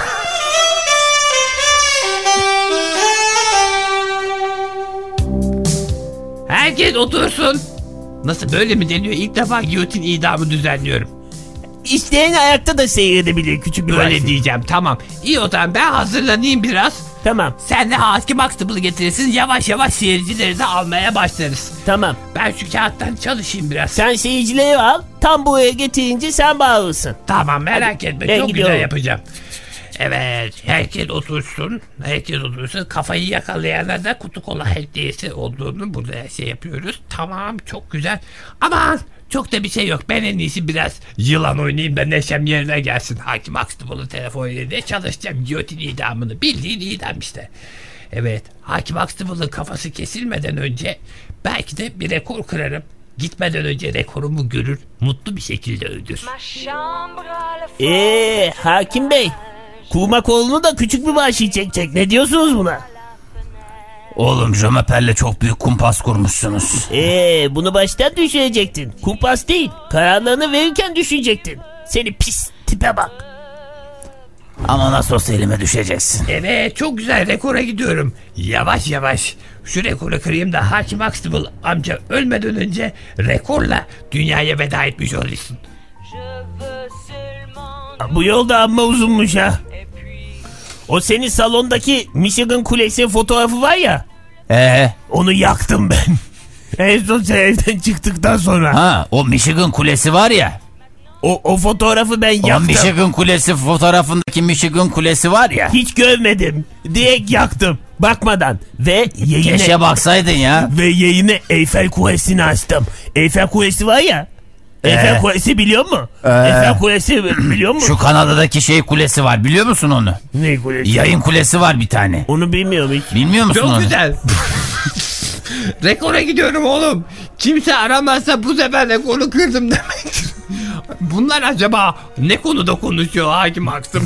Herkes otursun. Nasıl böyle mi deniyor? İlk defa giyotin idamı düzenliyorum. İsteyen ayakta da seyredebilir küçük bir Böyle başlık. diyeceğim tamam. İyi o zaman ben hazırlanayım biraz. Tamam. Sen de hakim Aksibıl'ı getirirsin. Yavaş yavaş seyircileri de almaya başlarız. Tamam. Ben şu kağıttan çalışayım biraz. Sen seyircileri al. Tam buraya getirince sen bağırırsın. Tamam merak etme. Ben Çok gidiyorum. güzel yapacağım. Evet herkes otursun. Herkes otursun. Kafayı yakalayana da kutu kola hediyesi olduğunu burada şey yapıyoruz. Tamam çok güzel. Aman çok da bir şey yok. Ben en iyisi biraz yılan oynayayım da neşem yerine gelsin. Hakim Aksibıl'ın telefonuyla çalışacağım. Giyotin idamını. Bildiğin idam işte. Evet. Hakim Aksibıl'ın kafası kesilmeden önce belki de bir rekor kırarım. Gitmeden önce rekorumu görür. Mutlu bir şekilde ölür. Eee hakim bey. Kurma kolunu da küçük bir başlık çekecek. Ne diyorsunuz buna? Oğlum Jömeper'le çok büyük kumpas kurmuşsunuz. Eee bunu baştan düşünecektin. Kumpas değil. Kararlarını verirken düşünecektin. Seni pis tipe bak. Ama nasıl olsa elime düşeceksin. Evet çok güzel rekora gidiyorum. Yavaş yavaş şu rekoru kırayım da Hakim Aksibıl amca ölmeden önce rekorla dünyaya veda etmiş olursun. Bu yol da amma uzunmuş ha. O senin salondaki Michigan Kulesi fotoğrafı var ya. Ee? Onu yaktım ben. En son sen evden çıktıktan sonra. Ha o Michigan Kulesi var ya. O, o fotoğrafı ben yaktım. O Michigan Kulesi fotoğrafındaki Michigan Kulesi var ya. Hiç görmedim. Direkt yaktım. Bakmadan. Ve yayına... Keşke baksaydın ya. Ve yayına Eyfel Kulesi'ni açtım. Eyfel Kulesi var ya. Eyfel Ee? Kulesi biliyor musun? Ee? Eyfel Kulesi biliyor musun? Şu Kanada'daki şey kulesi var biliyor musun onu? Ne kulesi? Yayın kulesi var bir tane. Onu bilmiyorum hiç. Bilmiyor musun Çok onu? güzel. Rekora gidiyorum oğlum. Kimse aramazsa bu sefer rekoru kırdım demektir. Bunlar acaba ne konuda konuşuyor Hakim Aksibıl?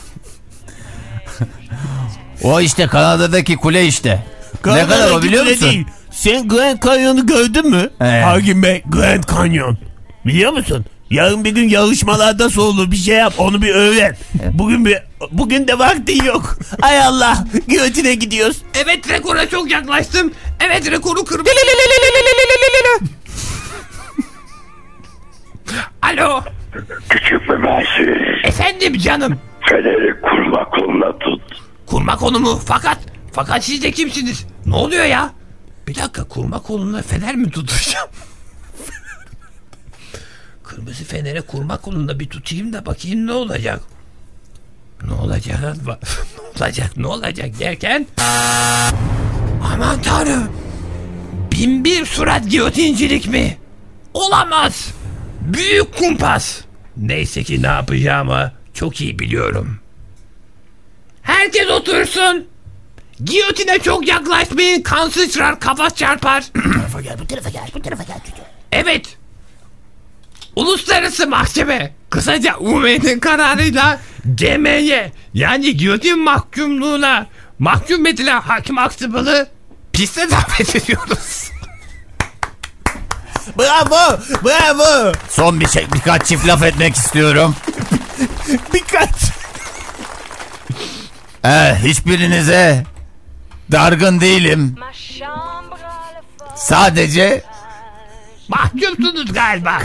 O işte Kanada'daki kule işte. Kanada'daki ne kadar o biliyor kule musun? Değil. Sen Grand Canyon'u gördün mü? He. Hakim Bey Grand Canyon. Biliyor musun? Yarın bir gün yarışmalarda sorulur bir şey yap onu bir öğren. Bugün bir bugün de vaktin yok. Ay Allah giyotine gidiyoruz. Evet rekora çok yaklaştım. Evet rekoru kırdım. Alo. Küçük mübaşir. Efendim canım. Feneri kurma koluna tut. Kurma konu mu? Fakat fakat siz de kimsiniz? Ne oluyor ya? Bir dakika kurma koluna fener mi tutacağım? Kırmızı fenere kurma kolunda bir tutayım da bakayım ne olacak? Ne olacak? ne olacak? Ne olacak derken? Aman tanrım. Bin bir surat giyotincilik mi? Olamaz. Büyük kumpas. Neyse ki ne yapacağımı çok iyi biliyorum. Herkes otursun. Giyotine çok yaklaşmayın. Kan sıçrar, kafa çarpar. Bu tarafa gel, bu tarafa gel, bu tarafa gel. Evet. Uluslararası Mahkeme kısaca U M'nin kararıyla G M'ye yani giyotin mahkumluğuna mahkum edilen Hakim Aksıbal'ı piste davet ediyoruz. Bravo, bravo. Son bir şey, birkaç çift laf etmek istiyorum. Birkaç. Eh, hiçbirinize dargın değilim. Sadece mahkumsunuz galiba.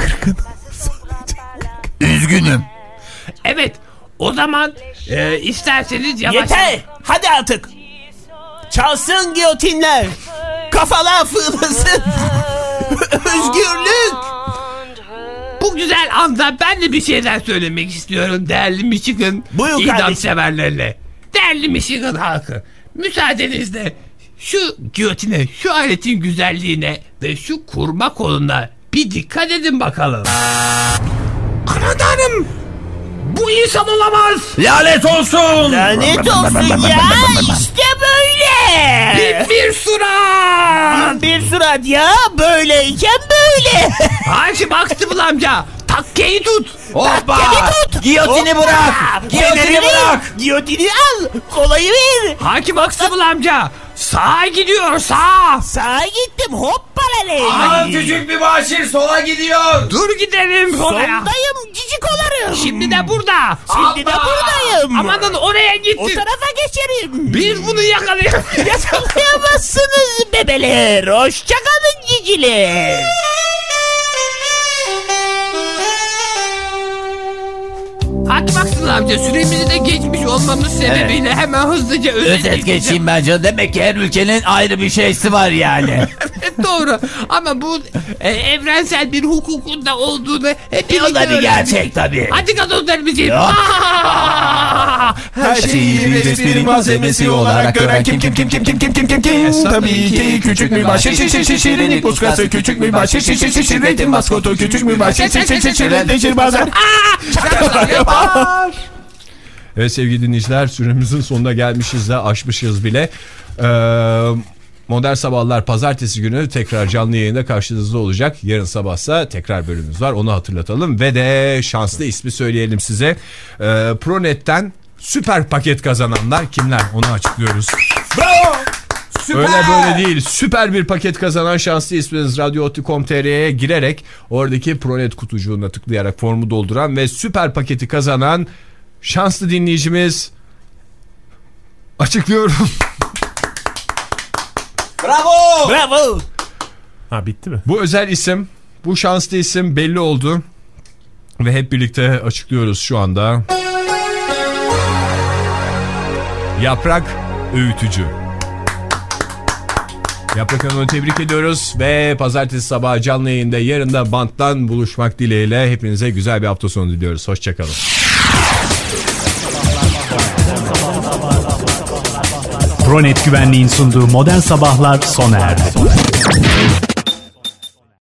Üzgünüm. Evet, o zaman e, isterseniz yavaş... Yeter, hadi artık. Çalsın giyotinler. Kafalar fırlasın. Özgürlük. Bu güzel anda ben de bir şeyler söylemek istiyorum değerli Michigan idam severlerle. Değerli Michigan halkı, müsaadenizle şu giyotine, şu aletin güzelliğine ve şu kurma koluna bir dikkat edin bakalım. Aman tanrım! Bu insan olamaz! Lanet olsun! Lanet olsun ya! İşte böyle! Bin bir surat! Bin bir surat ya! Böyleyken böyle! Hakim Aksıbıl amca! Takkeyi tut! Hoppa! Takkeyi tut! Giyotini Hoppa! bırak! Giyotini Giyotini bırak! Giyotini al! Kolayı ver! Hakim Aksıbıl amca! Sağa gidiyor, sağa! Sağa gittim, hoppalale! Aman küçük bir başır sola gidiyor! Dur gidelim oraya! Sondayım, cicik olarım! Şimdi de burada! Şimdi de buradayım! Amanın oraya gittin! O tarafa geçerim! Biz bunu yakalayalım! Yakalayamazsınız bebeler! Hoşçakalın ciciler! Hakim Aksıbıl amca, süremizi de geçmiş olmamız sebebiyle evet. hemen hızlıca özet, özet geçeyim bence. Demek ki her ülkenin ayrı bir şeysi var yani. Evet doğru ama bu e, evrensel bir hukukunda olduğunu hep E, o da bir gerçek tabii. Hadi gazozlarımızı. Her şeyi bir espri malzemesi olarak gören kim kim kim kim kim kim kim kim kim tabii ki küçük mübaş şiş şiş şiş şirinik muskası küçük mübaş şiş şiş şiş şirinetin maskotu küçük mübaş şiş şiş şiş şirinetin bazen yapar. Evet sevgili dinleyiciler, süremizin sonuna gelmişiz de aşmışız bile. Ee, Modern Sabahlar pazartesi günü tekrar canlı yayında karşınızda olacak. Yarın sabahsa tekrar bölümümüz var, onu hatırlatalım. Ve de şanslı ismi söyleyelim size. Ee, Pronet'ten süper paket kazananlar kimler, onu açıklıyoruz. Bravo! Süper. Öyle böyle değil. Süper bir paket kazanan şanslı isminiz radyo oti nokta com nokta tr'ye girerek oradaki Pronet kutucuğuna tıklayarak formu dolduran ve süper paketi kazanan şanslı dinleyicimiz, açıklıyorum. Bravo! Bravo! Ha bitti mi? Bu özel isim, bu şanslı isim belli oldu ve hep birlikte açıklıyoruz şu anda. Yaprak Öğütücü. Yaprak Hanım'ı tebrik ediyoruz ve pazartesi sabahı canlı yayında, yarın da banttan buluşmak dileğiyle hepinize güzel bir hafta sonu diliyoruz. Hoşçakalın. Pronet Güvenliğin sunduğu Modern Sabahlar sona erdi.